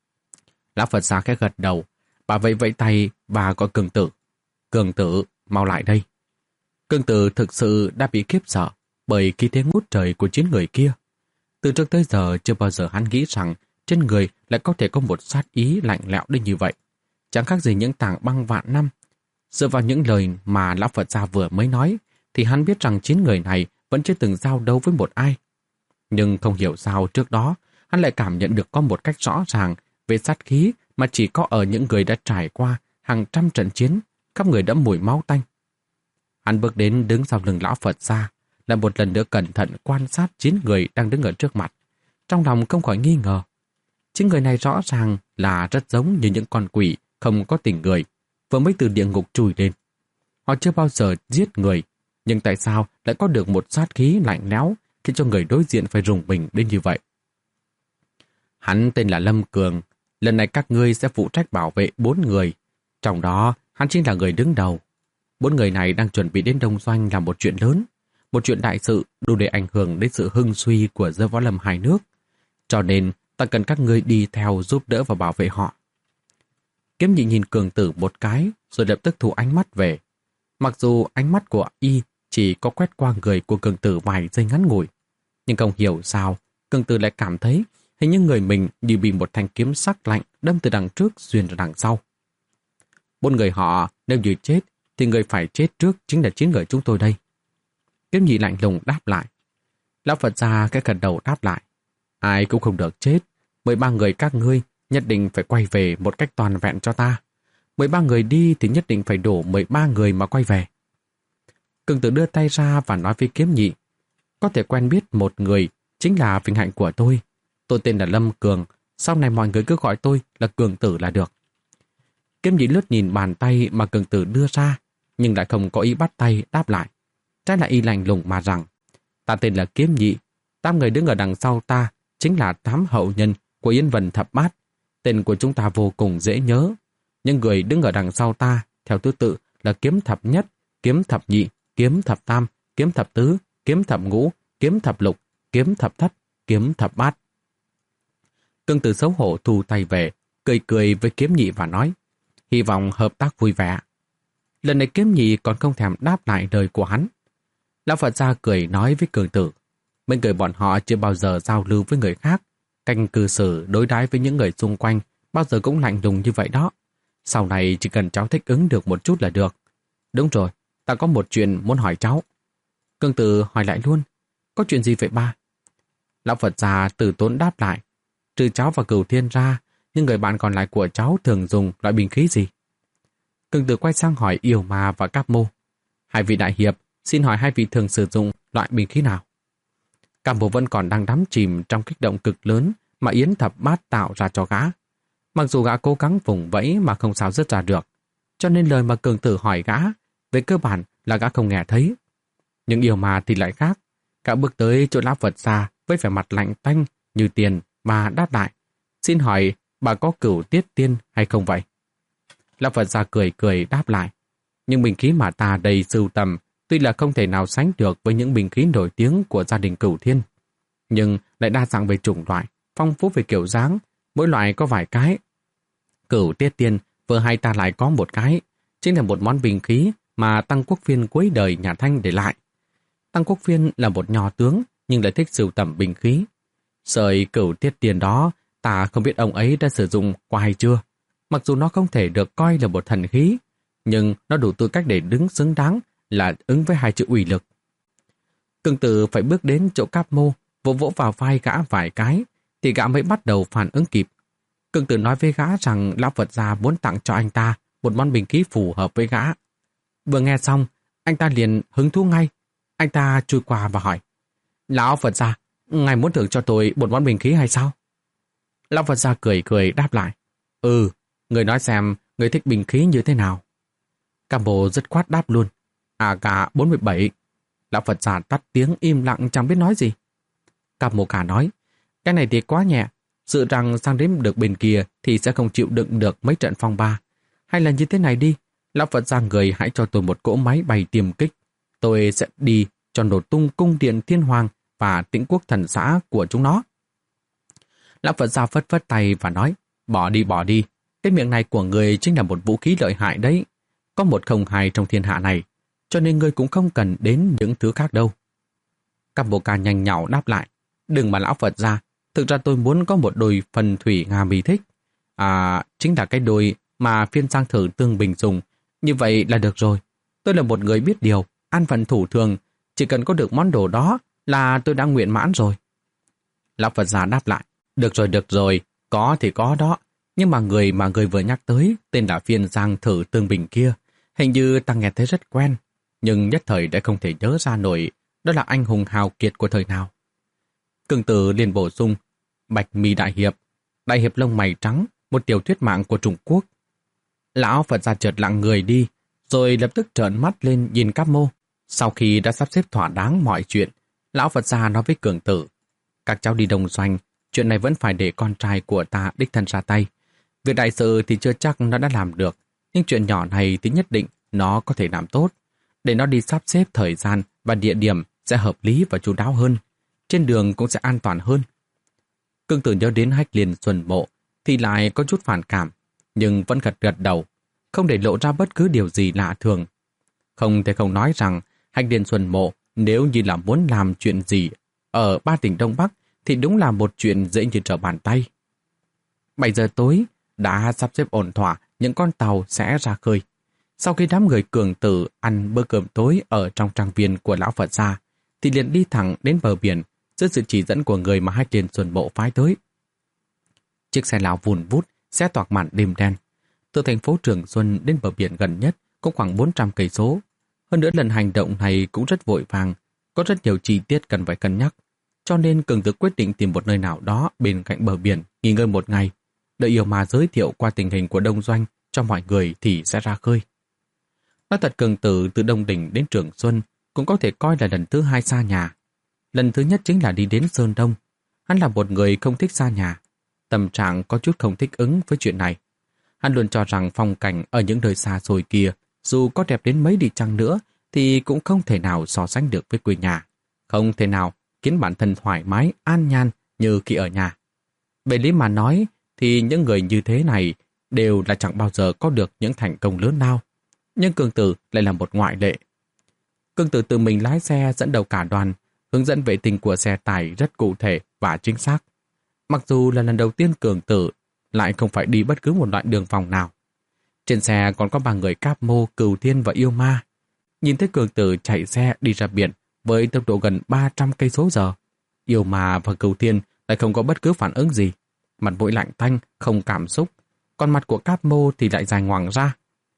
Lão Phật gia khẽ gật đầu, bà vẫy vẫy tay và gọi Cường Tử. Cường Tử, mau lại đây. Cường Tử thực sự đã bị khiếp sợ bởi khí thế ngút trời của chín người kia. Từ trước tới giờ chưa bao giờ hắn nghĩ rằng trên người lại có thể có một sát ý lạnh lẽo đến như vậy. Chẳng khác gì những tảng băng vạn năm. Dựa vào những lời mà Lão Phật gia vừa mới nói, thì hắn biết rằng chín người này vẫn chưa từng giao đấu với một ai. Nhưng không hiểu sao trước đó, hắn lại cảm nhận được có một cách rõ ràng về sát khí mà chỉ có ở những người đã trải qua hàng trăm trận chiến, khắp người đẫm mùi máu tanh. Hắn bước đến đứng sau lưng lão Phật ra, lại một lần nữa cẩn thận quan sát chín người đang đứng ở trước mặt. Trong lòng không khỏi nghi ngờ. Chín người này rõ ràng là rất giống như những con quỷ không có tình người, vừa mới từ địa ngục chui lên. Họ chưa bao giờ giết người, nhưng tại sao lại có được một sát khí lạnh lẽo khiến cho người đối diện phải rùng mình đến như vậy? Hắn tên là Lâm Cường, lần này các ngươi sẽ phụ trách bảo vệ bốn người, trong đó hắn chính là người đứng đầu. Bốn người này đang chuẩn bị đến Đông Doanh làm một chuyện lớn, một chuyện đại sự đủ để ảnh hưởng đến sự hưng suy của giới võ lâm hai nước. Cho nên ta cần các ngươi đi theo giúp đỡ và bảo vệ họ. Kiếm Nhị nhìn Cường Tử một cái rồi lập tức thu ánh mắt về. Mặc dù ánh mắt của y chỉ có quét qua người của Cường Tử vài giây ngắn ngủi, nhưng không hiểu sao Cường Tử lại cảm thấy hình như người mình như bị một thanh kiếm sắc lạnh đâm từ đằng trước xuyên ra đằng sau. Bốn người họ nếu như chết thì người phải chết trước chính là chín người chúng tôi đây. Kiếm Nhị lạnh lùng đáp lại. Lão Phật gia cái gật đầu đáp lại. Ai cũng không được chết. mười ba người các ngươi nhất định phải quay về một cách toàn vẹn cho ta. mười ba người đi thì nhất định phải đổ mười ba người mà quay về. Cường Tử đưa tay ra và nói với Kiếm Nhị. Có thể quen biết một người chính là vinh hạnh của tôi. Tôi tên là Lâm Cường. Sau này mọi người cứ gọi tôi là Cường Tử là được. Kiếm Nhị lướt nhìn bàn tay mà Cường Tử đưa ra, nhưng lại không có ý bắt tay đáp lại. Trái lại y lạnh lùng mà rằng, ta tên là Kiếm Nhị, tám người đứng ở đằng sau ta chính là tám hậu nhân của Yên Vân Thập Bát. Tên của chúng ta vô cùng dễ nhớ. Những người đứng ở đằng sau ta theo thứ tự là Kiếm Thập Nhất, Kiếm Thập Nhị, Kiếm Thập Tam, Kiếm Thập Tứ, Kiếm Thập Ngũ, Kiếm Thập Lục, Kiếm Thập Thất, Kiếm Thập Bát. Cường Tử xấu hổ thu tay về, cười cười với Kiếm Nhị và nói, hy vọng hợp tác vui vẻ. Lần này Kiếm Nhị còn không thèm đáp lại lời của hắn. Lão Phật gia cười nói với Cường Tử, mấy người bọn họ chưa bao giờ giao lưu với người khác, canh cư xử đối đãi với những người xung quanh bao giờ cũng lạnh lùng như vậy đó. Sau này chỉ cần cháu thích ứng được một chút là được. Đúng rồi, ta có một chuyện muốn hỏi cháu. Cường Tử hỏi lại luôn, có chuyện gì vậy ba? Lão Phật gia từ tốn đáp lại, trừ cháu và Cửu Thiên ra, nhưng người bạn còn lại của cháu thường dùng loại bình khí gì? Cường Tử quay sang hỏi Yêu Ma và Cáp Mô. Hai vị đại hiệp, xin hỏi hai vị thường sử dụng loại bình khí nào? Cáp Mô vẫn còn đang đắm chìm trong kích động cực lớn mà Yến Thập Bát tạo ra cho gã. Mặc dù gã cố gắng vùng vẫy mà không sao dứt ra được, cho nên lời mà Cường Tử hỏi gã, về cơ bản là gã không nghe thấy. Nhưng Yêu Ma thì lại khác. Gã bước tới chỗ Lão Phật gia với vẻ mặt lạnh tanh như tiền mà đáp lại. Xin hỏi bà có Cửu Tiết Tiên hay không vậy? Lão Phật gia cười cười đáp lại. Nhưng bình khí mà ta đầy sưu tầm tuy là không thể nào sánh được với những bình khí nổi tiếng của gia đình Cửu Thiên, nhưng lại đa dạng về chủng loại, phong phú về kiểu dáng, mỗi loại có vài cái. Cửu Tiết Tiên vừa hay ta lại có một cái, chính là một món bình khí mà Tăng Quốc Phiên cuối đời nhà Thanh để lại. Tăng Quốc Phiên là một nho tướng nhưng lại thích sưu tầm bình khí. Sợi Cửu Tiết Tiên đó ta không biết ông ấy đã sử dụng qua hay chưa. Mặc dù nó không thể được coi là một thần khí, nhưng nó đủ tư cách để đứng xứng đáng là ứng với hai chữ uy lực. Cường Tử phải bước đến chỗ Cáp Mô, vỗ vỗ vào vai gã vài cái, thì gã mới bắt đầu phản ứng kịp. Cường Tử nói với gã rằng Lão Phật gia muốn tặng cho anh ta một món bình khí phù hợp với gã. Vừa nghe xong, anh ta liền hứng thú ngay. Anh ta chui qua và hỏi, Lão Phật gia, ngài muốn thưởng cho tôi một món bình khí hay sao? Lão Phật gia cười cười đáp lại, Ừ, người nói xem người thích bình khí như thế nào. Cáp Mô dứt khoát đáp luôn, À cả bốn mươi bảy. Lão Phật gia tắt tiếng im lặng chẳng biết nói gì. Cáp Mô cả nói, cái này thì quá nhẹ, dự rằng sang đến được bên kia thì sẽ không chịu đựng được mấy trận phong ba. Hay là như thế này đi, Lão Phật gia người hãy cho tôi một cỗ máy bay tiềm kích. Tôi sẽ đi cho nổ tung cung điện Thiên Hoàng và Tĩnh Quốc Thần Xã của chúng nó. Lão Phật gia phất phất tay và nói, bỏ đi bỏ đi, cái miệng này của người chính là một vũ khí lợi hại đấy. Có một không hai trong thiên hạ này, cho nên ngươi cũng không cần đến những thứ khác đâu. Cáp Mô Ca nhanh nhảu đáp lại, đừng mà Lão Phật gia, thực ra tôi muốn có một đôi phần thủy Nga mi thích. À, chính là cái đôi mà Phiên Giang Thử Tương Bình dùng. Như vậy là được rồi. Tôi là một người biết điều, an phận thủ thường, chỉ cần có được món đồ đó là tôi đã nguyện mãn rồi. Lão Phật gia đáp lại, được rồi được rồi, có thì có đó, nhưng mà người mà người vừa nhắc tới tên là Phiên Giang Thử Tương Bình kia, hình như ta nghe thấy rất quen. nhưng nhất thời đã không thể nhớ ra nổi đó là anh hùng hào kiệt của thời nào. Cường Tử liền bổ sung, Bạch Mi đại hiệp, đại hiệp lông mày trắng, một tiểu thuyết mạng của Trung Quốc. Lão Phật gia chợt lặng người đi, rồi lập tức trợn mắt lên nhìn Cáp Mô. Sau khi đã sắp xếp thỏa đáng mọi chuyện, Lão Phật gia nói với Cường Tử, các cháu đi đồng doanh, chuyện này vẫn phải để con trai của ta đích thân ra tay. Việc đại sự thì chưa chắc nó đã làm được, nhưng chuyện nhỏ này thì nhất định nó có thể làm tốt. Để nó đi sắp xếp thời gian và địa điểm sẽ hợp lý và chu đáo hơn. Trên đường cũng sẽ an toàn hơn. Cường Tử nhớ đến Hách Liên Xuân Mộ thì lại có chút phản cảm, nhưng vẫn gật gật đầu, không để lộ ra bất cứ điều gì lạ thường. Không thể không nói rằng Hách Liên Xuân Mộ nếu như là muốn làm chuyện gì ở ba tỉnh Đông Bắc thì đúng là một chuyện dễ như trở bàn tay. bảy giờ tối đã sắp xếp ổn thỏa, những con tàu sẽ ra khơi. Sau khi đám người Cường Tử ăn bữa cơm tối ở trong trang viên của Lão Phật gia, thì liền đi thẳng đến bờ biển dưới sự chỉ dẫn của người mà Hách Liên Xuân Mộ phái tới. Chiếc xe lão vùn vút xe toạc màn đêm đen. Từ thành phố Trường Xuân đến bờ biển gần nhất có khoảng bốn trăm cây số. Hơn nữa lần hành động này cũng rất vội vàng, có rất nhiều chi tiết cần phải cân nhắc. Cho nên Cường Tử quyết định tìm một nơi nào đó bên cạnh bờ biển nghỉ ngơi một ngày, đợi Yêu Ma giới thiệu qua tình hình của Đông Doanh cho mọi người thì sẽ ra khơi. Nói thật, Cường Tử từ Đông Đình đến Trường Xuân cũng có thể coi là lần thứ hai xa nhà. Lần thứ nhất chính là đi đến Sơn Đông. Hắn là một người không thích xa nhà. Tâm trạng có chút không thích ứng với chuyện này. Hắn luôn cho rằng phong cảnh ở những nơi xa xôi kia, dù có đẹp đến mấy đi chăng nữa, thì cũng không thể nào so sánh được với quê nhà. Không thể nào khiến bản thân thoải mái, an nhàn như khi ở nhà. Về lý mà nói, thì những người như thế này đều là chẳng bao giờ có được những thành công lớn nào. Nhưng Cường Tử lại là một ngoại lệ. Cường Tử tự mình lái xe dẫn đầu cả đoàn, hướng dẫn vệ tinh của xe tải rất cụ thể và chính xác. Mặc dù là lần đầu tiên Cường Tử lại không phải đi bất cứ một đoạn đường vòng nào. Trên xe còn có ba người Cáp Mô, Cửu Thiên và Yêu Ma. Nhìn thấy Cường Tử chạy xe đi ra biển với tốc độ gần ba trăm cây số giờ, Yêu Ma và Cửu Thiên lại không có bất cứ phản ứng gì, mặt mũi lạnh tanh, không cảm xúc, còn mặt của Cáp Mô thì lại dài ngoằng ra.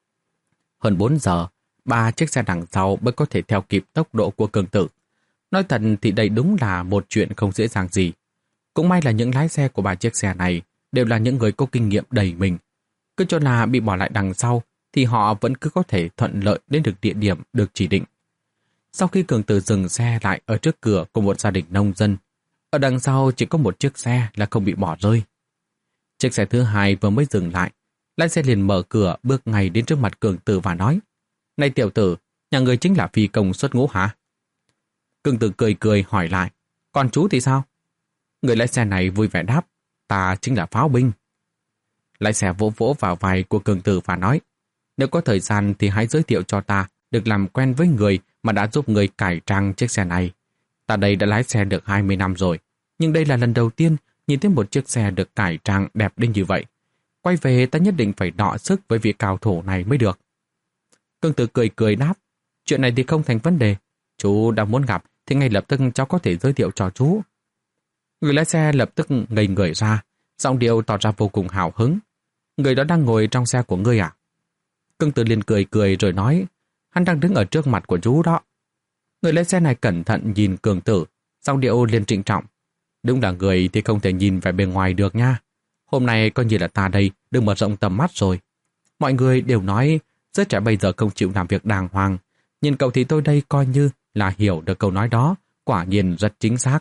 Hơn bốn giờ, ba chiếc xe đằng sau mới có thể theo kịp tốc độ của Cường Tử. Nói thật thì đây đúng là một chuyện không dễ dàng gì. Cũng may là những lái xe của ba chiếc xe này đều là những người có kinh nghiệm đầy mình. Cứ cho là bị bỏ lại đằng sau thì họ vẫn cứ có thể thuận lợi đến được địa điểm được chỉ định. Sau khi Cường Tử dừng xe lại ở trước cửa của một gia đình nông dân, ở đằng sau chỉ có một chiếc xe là không bị bỏ rơi. Chiếc xe thứ hai vừa mới dừng lại, lái xe liền mở cửa bước ngay đến trước mặt Cường Tử và nói: "Này tiểu tử, nhà người chính là phi công xuất ngũ hả?" Cường Tử cười cười hỏi lại: "Còn chú thì sao?" Người lái xe này vui vẻ đáp: "Ta chính là pháo binh." Lái xe vỗ vỗ vào vai của Cường Tử và nói: "Nếu có thời gian thì hãy giới thiệu cho ta được làm quen với người mà đã giúp người cải trang chiếc xe này. Ta đây đã lái xe được hai mươi năm rồi, nhưng đây là lần đầu tiên nhìn thấy một chiếc xe được cải trang đẹp đến như vậy. Quay về ta nhất định phải đọ sức với vị cao thủ này mới được." Cường Tử cười cười đáp: "Chuyện này thì không thành vấn đề. Chú đã muốn gặp thì ngay lập tức cháu có thể giới thiệu cho chú." Người lái xe lập tức ngây người ra, giọng điệu tỏ ra vô cùng hào hứng: "Người đó đang ngồi trong xe của ngươi à?" Cường Tử liền cười cười rồi nói: "Hắn đang đứng ở trước mặt của chú đó." Người lái xe này cẩn thận nhìn Cường Tử, giọng điệu liền trịnh trọng: "Đúng là người thì không thể nhìn vẻ bề ngoài được nha. Hôm nay coi như là ta đây được mở rộng tầm mắt rồi. Mọi người đều nói giới trẻ bây giờ không chịu làm việc đàng hoàng. Nhìn cậu thì tôi đây coi như là hiểu được câu nói đó, quả nhiên rất chính xác."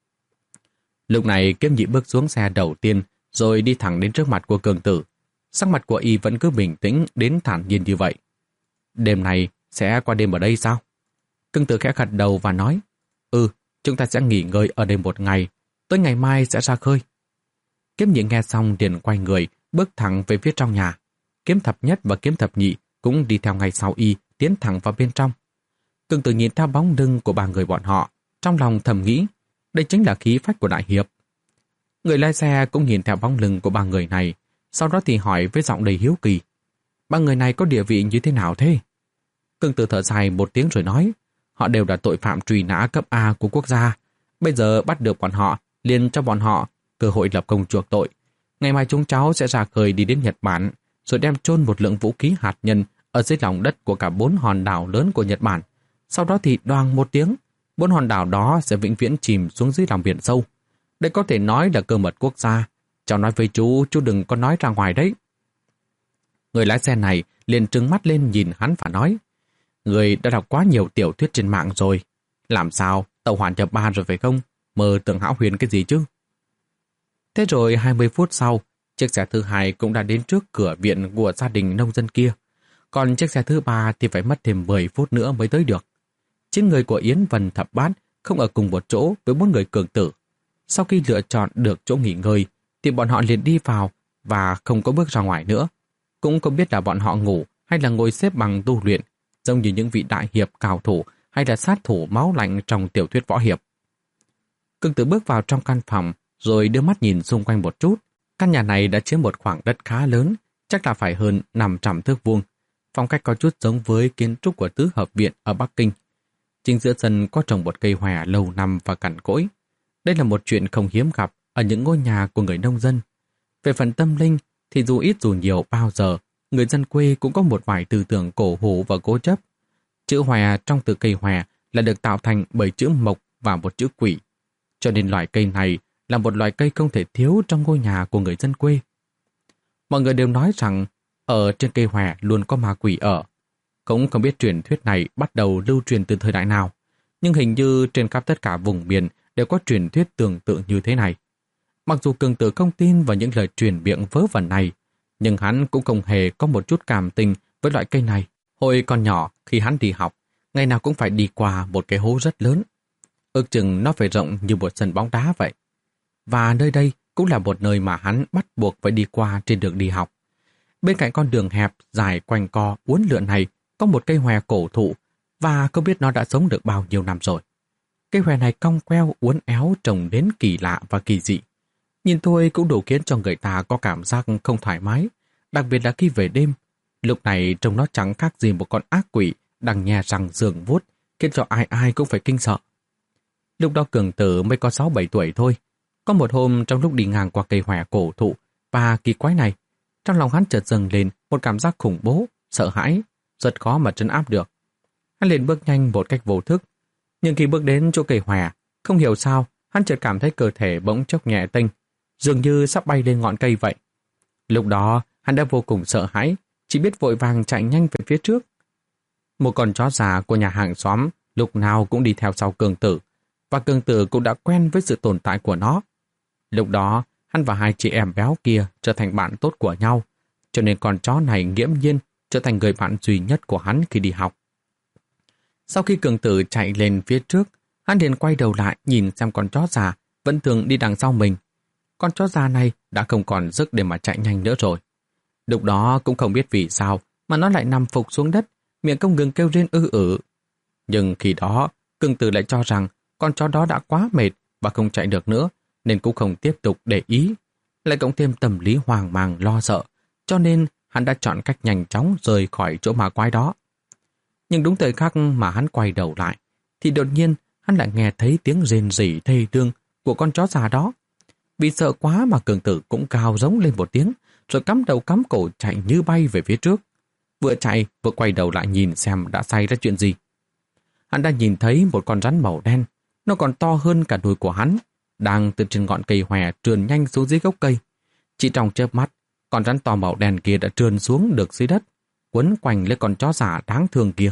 Lúc này Kiếm Nhị bước xuống xe đầu tiên rồi đi thẳng đến trước mặt của Cường Tử. Sắc mặt của y vẫn cứ bình tĩnh đến thản nhiên như vậy. "Đêm này sẽ qua đêm ở đây sao?" Cường Tử khẽ gật đầu và nói: "Ừ, chúng ta sẽ nghỉ ngơi ở đây một ngày, tới ngày mai sẽ ra khơi." Kiếm Nhị nghe xong liền quay người, bước thẳng về phía trong nhà. Kiếm Thập Nhất và Kiếm Thập Nhị cũng đi theo ngay sau y, tiến thẳng vào bên trong. Cường Tử nhìn theo bóng lưng của ba người bọn họ, trong lòng thầm nghĩ, đây chính là khí phách của đại hiệp. Người lái xe cũng nhìn theo bóng lưng của ba người này, sau đó thì hỏi với giọng đầy hiếu kỳ: "Ba người này có địa vị như thế nào thế?" Cường Tử thở dài một tiếng rồi nói: "Họ đều là tội phạm truy nã cấp A của quốc gia. Bây giờ bắt được bọn họ, liền cho bọn họ cơ hội lập công chuộc tội. Ngày mai chúng cháu sẽ ra khơi đi đến Nhật Bản, rồi đem chôn một lượng vũ khí hạt nhân ở dưới lòng đất của cả bốn hòn đảo lớn của Nhật Bản, Sau đó thì đoàng một tiếng, bốn hòn đảo đó sẽ vĩnh viễn chìm xuống dưới lòng biển sâu. Đây có thể nói là cơ mật quốc gia. Cháu nói với chú, chú đừng có nói ra ngoài đấy. Người lái xe này liền trừng mắt lên nhìn hắn và nói, người đã đọc quá nhiều tiểu thuyết trên mạng rồi. Làm sao, tàu hỏa nhập ba rồi phải không? Mơ tưởng hão huyền cái gì chứ? Thế rồi hai mươi phút sau, chiếc xe thứ hai cũng đã đến trước cửa viện của gia đình nông dân kia. Còn chiếc xe thứ ba thì phải mất thêm mười phút nữa mới tới được. Chín người của Yến Vân Thập Bát không ở cùng một chỗ với bốn người cường tử. Sau khi lựa chọn được chỗ nghỉ ngơi, thì bọn họ liền đi vào và không có bước ra ngoài nữa. Cũng không biết là bọn họ ngủ hay là ngồi xếp bằng tu luyện, giống như những vị đại hiệp cao thủ hay là sát thủ máu lạnh trong tiểu thuyết võ hiệp. Cường tử bước vào trong căn phòng, rồi đưa mắt nhìn xung quanh một chút. Căn nhà này đã chiếm một khoảng đất khá lớn, chắc là phải hơn năm trăm thước vuông. Phong cách có chút giống với kiến trúc của tứ hợp viện ở Bắc Kinh. Chính giữa sân có trồng một cây hòe lâu năm và cằn cỗi. Đây là một chuyện không hiếm gặp ở những ngôi nhà của người nông dân. Về phần tâm linh thì dù ít dù nhiều bao giờ, người dân quê cũng có một vài tư tưởng cổ hủ và cố chấp. Chữ hòe trong từ cây hòe là được tạo thành bởi chữ mộc và một chữ quỷ. Cho nên loại cây này là một loại cây không thể thiếu trong ngôi nhà của người dân quê. Mọi người đều nói rằng ở trên cây hòe luôn có ma quỷ ở. Cũng không biết truyền thuyết này bắt đầu lưu truyền từ thời đại nào, nhưng hình như trên khắp tất cả vùng miền đều có truyền thuyết tương tự như thế này. Mặc dù Cường Tử không tin vào những lời truyền miệng vớ vẩn này, nhưng hắn cũng không hề có một chút cảm tình với loại cây này. Hồi còn nhỏ, khi hắn đi học, ngày nào cũng phải đi qua một cái hố rất lớn. Ước chừng nó phải rộng như một sân bóng đá vậy. Và nơi đây cũng là một nơi mà hắn bắt buộc phải đi qua trên đường đi học. Bên cạnh con đường hẹp, dài quanh co, uốn lượn này có một cây hòe cổ thụ, và không biết nó đã sống được bao nhiêu năm rồi. Cây hòe này cong queo, uốn éo, trông đến kỳ lạ và kỳ dị. Nhìn thôi cũng đủ khiến cho người ta có cảm giác không thoải mái, đặc biệt là khi về đêm. Lúc này trông nó chẳng khác gì một con ác quỷ đang nhe răng giường vuốt, khiến cho ai ai cũng phải kinh sợ. Lúc đó Cường Tử mới có sáu bảy tuổi thôi. Có một hôm trong lúc đi ngang qua cây hòe cổ thụ và kỳ quái này, trong lòng hắn chợt dâng lên một cảm giác khủng bố, sợ hãi, rất khó mà trấn áp được. Hắn liền bước nhanh một cách vô thức. Nhưng khi bước đến chỗ cây hòe, không hiểu sao, hắn chợt cảm thấy cơ thể bỗng chốc nhẹ tênh, dường như sắp bay lên ngọn cây vậy. Lúc đó, hắn đã vô cùng sợ hãi, chỉ biết vội vàng chạy nhanh về phía trước. Một con chó già của nhà hàng xóm lúc nào cũng đi theo sau Cường Tử, và Cường Tử cũng đã quen với sự tồn tại của nó. Lúc đó, hắn và hai chị em béo kia trở thành bạn tốt của nhau, cho nên con chó này nghiễm nhiên trở thành người bạn duy nhất của hắn khi đi học. Sau khi Cường Tử chạy lên phía trước, hắn liền quay đầu lại nhìn xem con chó già vẫn thường đi đằng sau mình. Con chó già này đã không còn sức để mà chạy nhanh nữa rồi. Lúc đó cũng không biết vì sao mà nó lại nằm phục xuống đất, miệng không ngừng kêu rên ư ử. Nhưng khi đó, Cường Tử lại cho rằng con chó đó đã quá mệt và không chạy được nữa, nên cũng không tiếp tục để ý. Lại cộng thêm tâm lý hoang mang lo sợ, cho nên hắn đã chọn cách nhanh chóng rời khỏi chỗ ma quái đó. Nhưng đúng thời khắc mà hắn quay đầu lại, thì đột nhiên hắn lại nghe thấy tiếng rên rỉ thê lương của con chó già đó. Vì sợ quá mà Cường Tử cũng cao giống lên một tiếng, rồi cắm đầu cắm cổ chạy như bay về phía trước. Vừa chạy, vừa quay đầu lại nhìn xem đã xảy ra chuyện gì. Hắn đã nhìn thấy một con rắn màu đen, nó còn to hơn cả đùi của hắn, đang từ trên ngọn cây hòe trườn nhanh xuống dưới gốc cây. Chỉ trong chớp mắt, con rắn to màu đen kia đã trườn xuống được dưới đất, quấn quanh lấy con chó già đáng thương kia.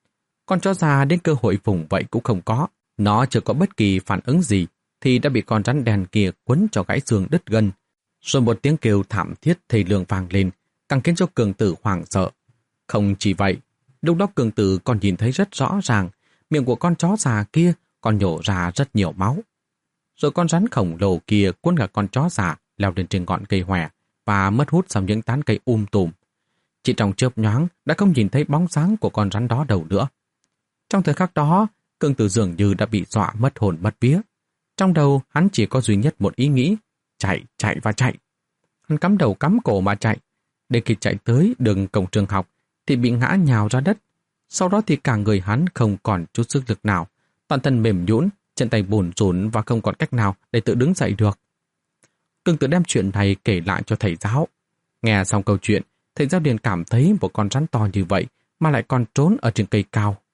Con chó già đến cơ hội vùng vậy cũng không có, nó chưa có bất kỳ phản ứng gì thì đã bị con rắn đen kia quấn cho gãy xương đứt gân. Rồi một tiếng kêu thảm thiết thê lương vang lên, càng khiến cho Cường Tử hoảng sợ. Không chỉ vậy, lúc đó Cường Tử còn nhìn thấy rất rõ ràng, miệng của con chó già kia còn nhổ ra rất nhiều máu. Rồi con rắn khổng lồ kia cuốn cả con chó già leo lên trên ngọn cây hòe và mất hút sau những tán cây um tùm. Chỉ trong chớp nhoáng đã không nhìn thấy bóng dáng của con rắn đó đâu nữa. Trong thời khắc đó, Cường Tử dường như đã bị dọa mất hồn mất vía. Trong đầu hắn chỉ có duy nhất một ý nghĩ: chạy, chạy và chạy. Hắn cắm đầu cắm cổ mà chạy. Để khi chạy tới đường cổng trường học thì bị ngã nhào ra đất. Sau đó thì cả người hắn không còn chút sức lực nào, toàn thân mềm nhũn, chân tay bủn rủn và không còn cách nào để tự đứng dậy được. Cường Tử đem chuyện này kể lại cho thầy giáo. Nghe xong câu chuyện, thầy giáo liền cảm thấy một con rắn to như vậy mà lại còn trốn ở trên cây cao.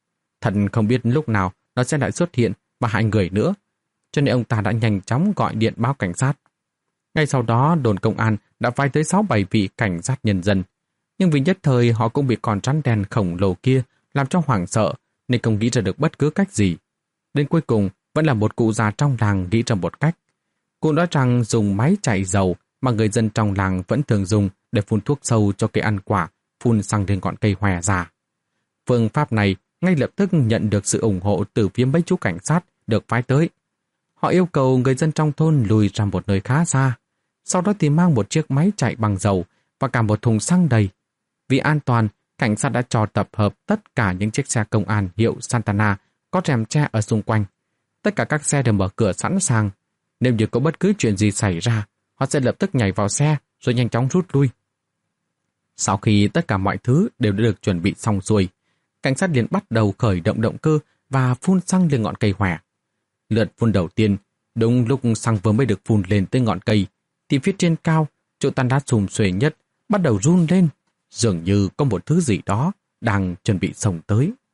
Thật không biết lúc nào nó sẽ lại xuất hiện và hại người nữa. Cho nên ông ta đã nhanh chóng gọi điện báo cảnh sát. Ngay sau đó đồn công an đã phái tới sáu bảy vị cảnh sát nhân dân. Nhưng vì nhất thời họ cũng bị con rắn đen khổng lồ kia làm cho hoảng sợ nên không nghĩ ra được bất cứ cách gì. Đến cuối cùng vẫn là một cụ già trong làng nghĩ ra một cách. Cụ nói rằng dùng máy chạy dầu mà người dân trong làng vẫn thường dùng để phun thuốc sâu cho cây ăn quả, phun sang lên ngọn cây hòe già. Phương pháp này ngay lập tức nhận được sự ủng hộ từ phía mấy chú cảnh sát được phái tới. Họ yêu cầu người dân trong thôn lùi ra một nơi khá xa, sau đó thì mang một chiếc máy chạy bằng dầu và cả một thùng xăng đầy. Vì an toàn, cảnh sát đã cho tập hợp tất cả những chiếc xe công an hiệu Santana có rèm che ở xung quanh. Tất cả các xe đều mở cửa sẵn sàng. Nếu như có bất cứ chuyện gì xảy ra, họ sẽ lập tức nhảy vào xe rồi nhanh chóng rút lui. Sau khi tất cả mọi thứ đều đã được chuẩn bị xong xuôi, cảnh sát liền bắt đầu khởi động động cơ và phun xăng lên ngọn cây hòe. Lượt phun đầu tiên, đúng lúc xăng vừa mới được phun lên tới ngọn cây, thì phía trên cao, chỗ tan đá xùm xuề nhất bắt đầu run lên, dường như có một thứ gì đó đang chuẩn bị xông tới.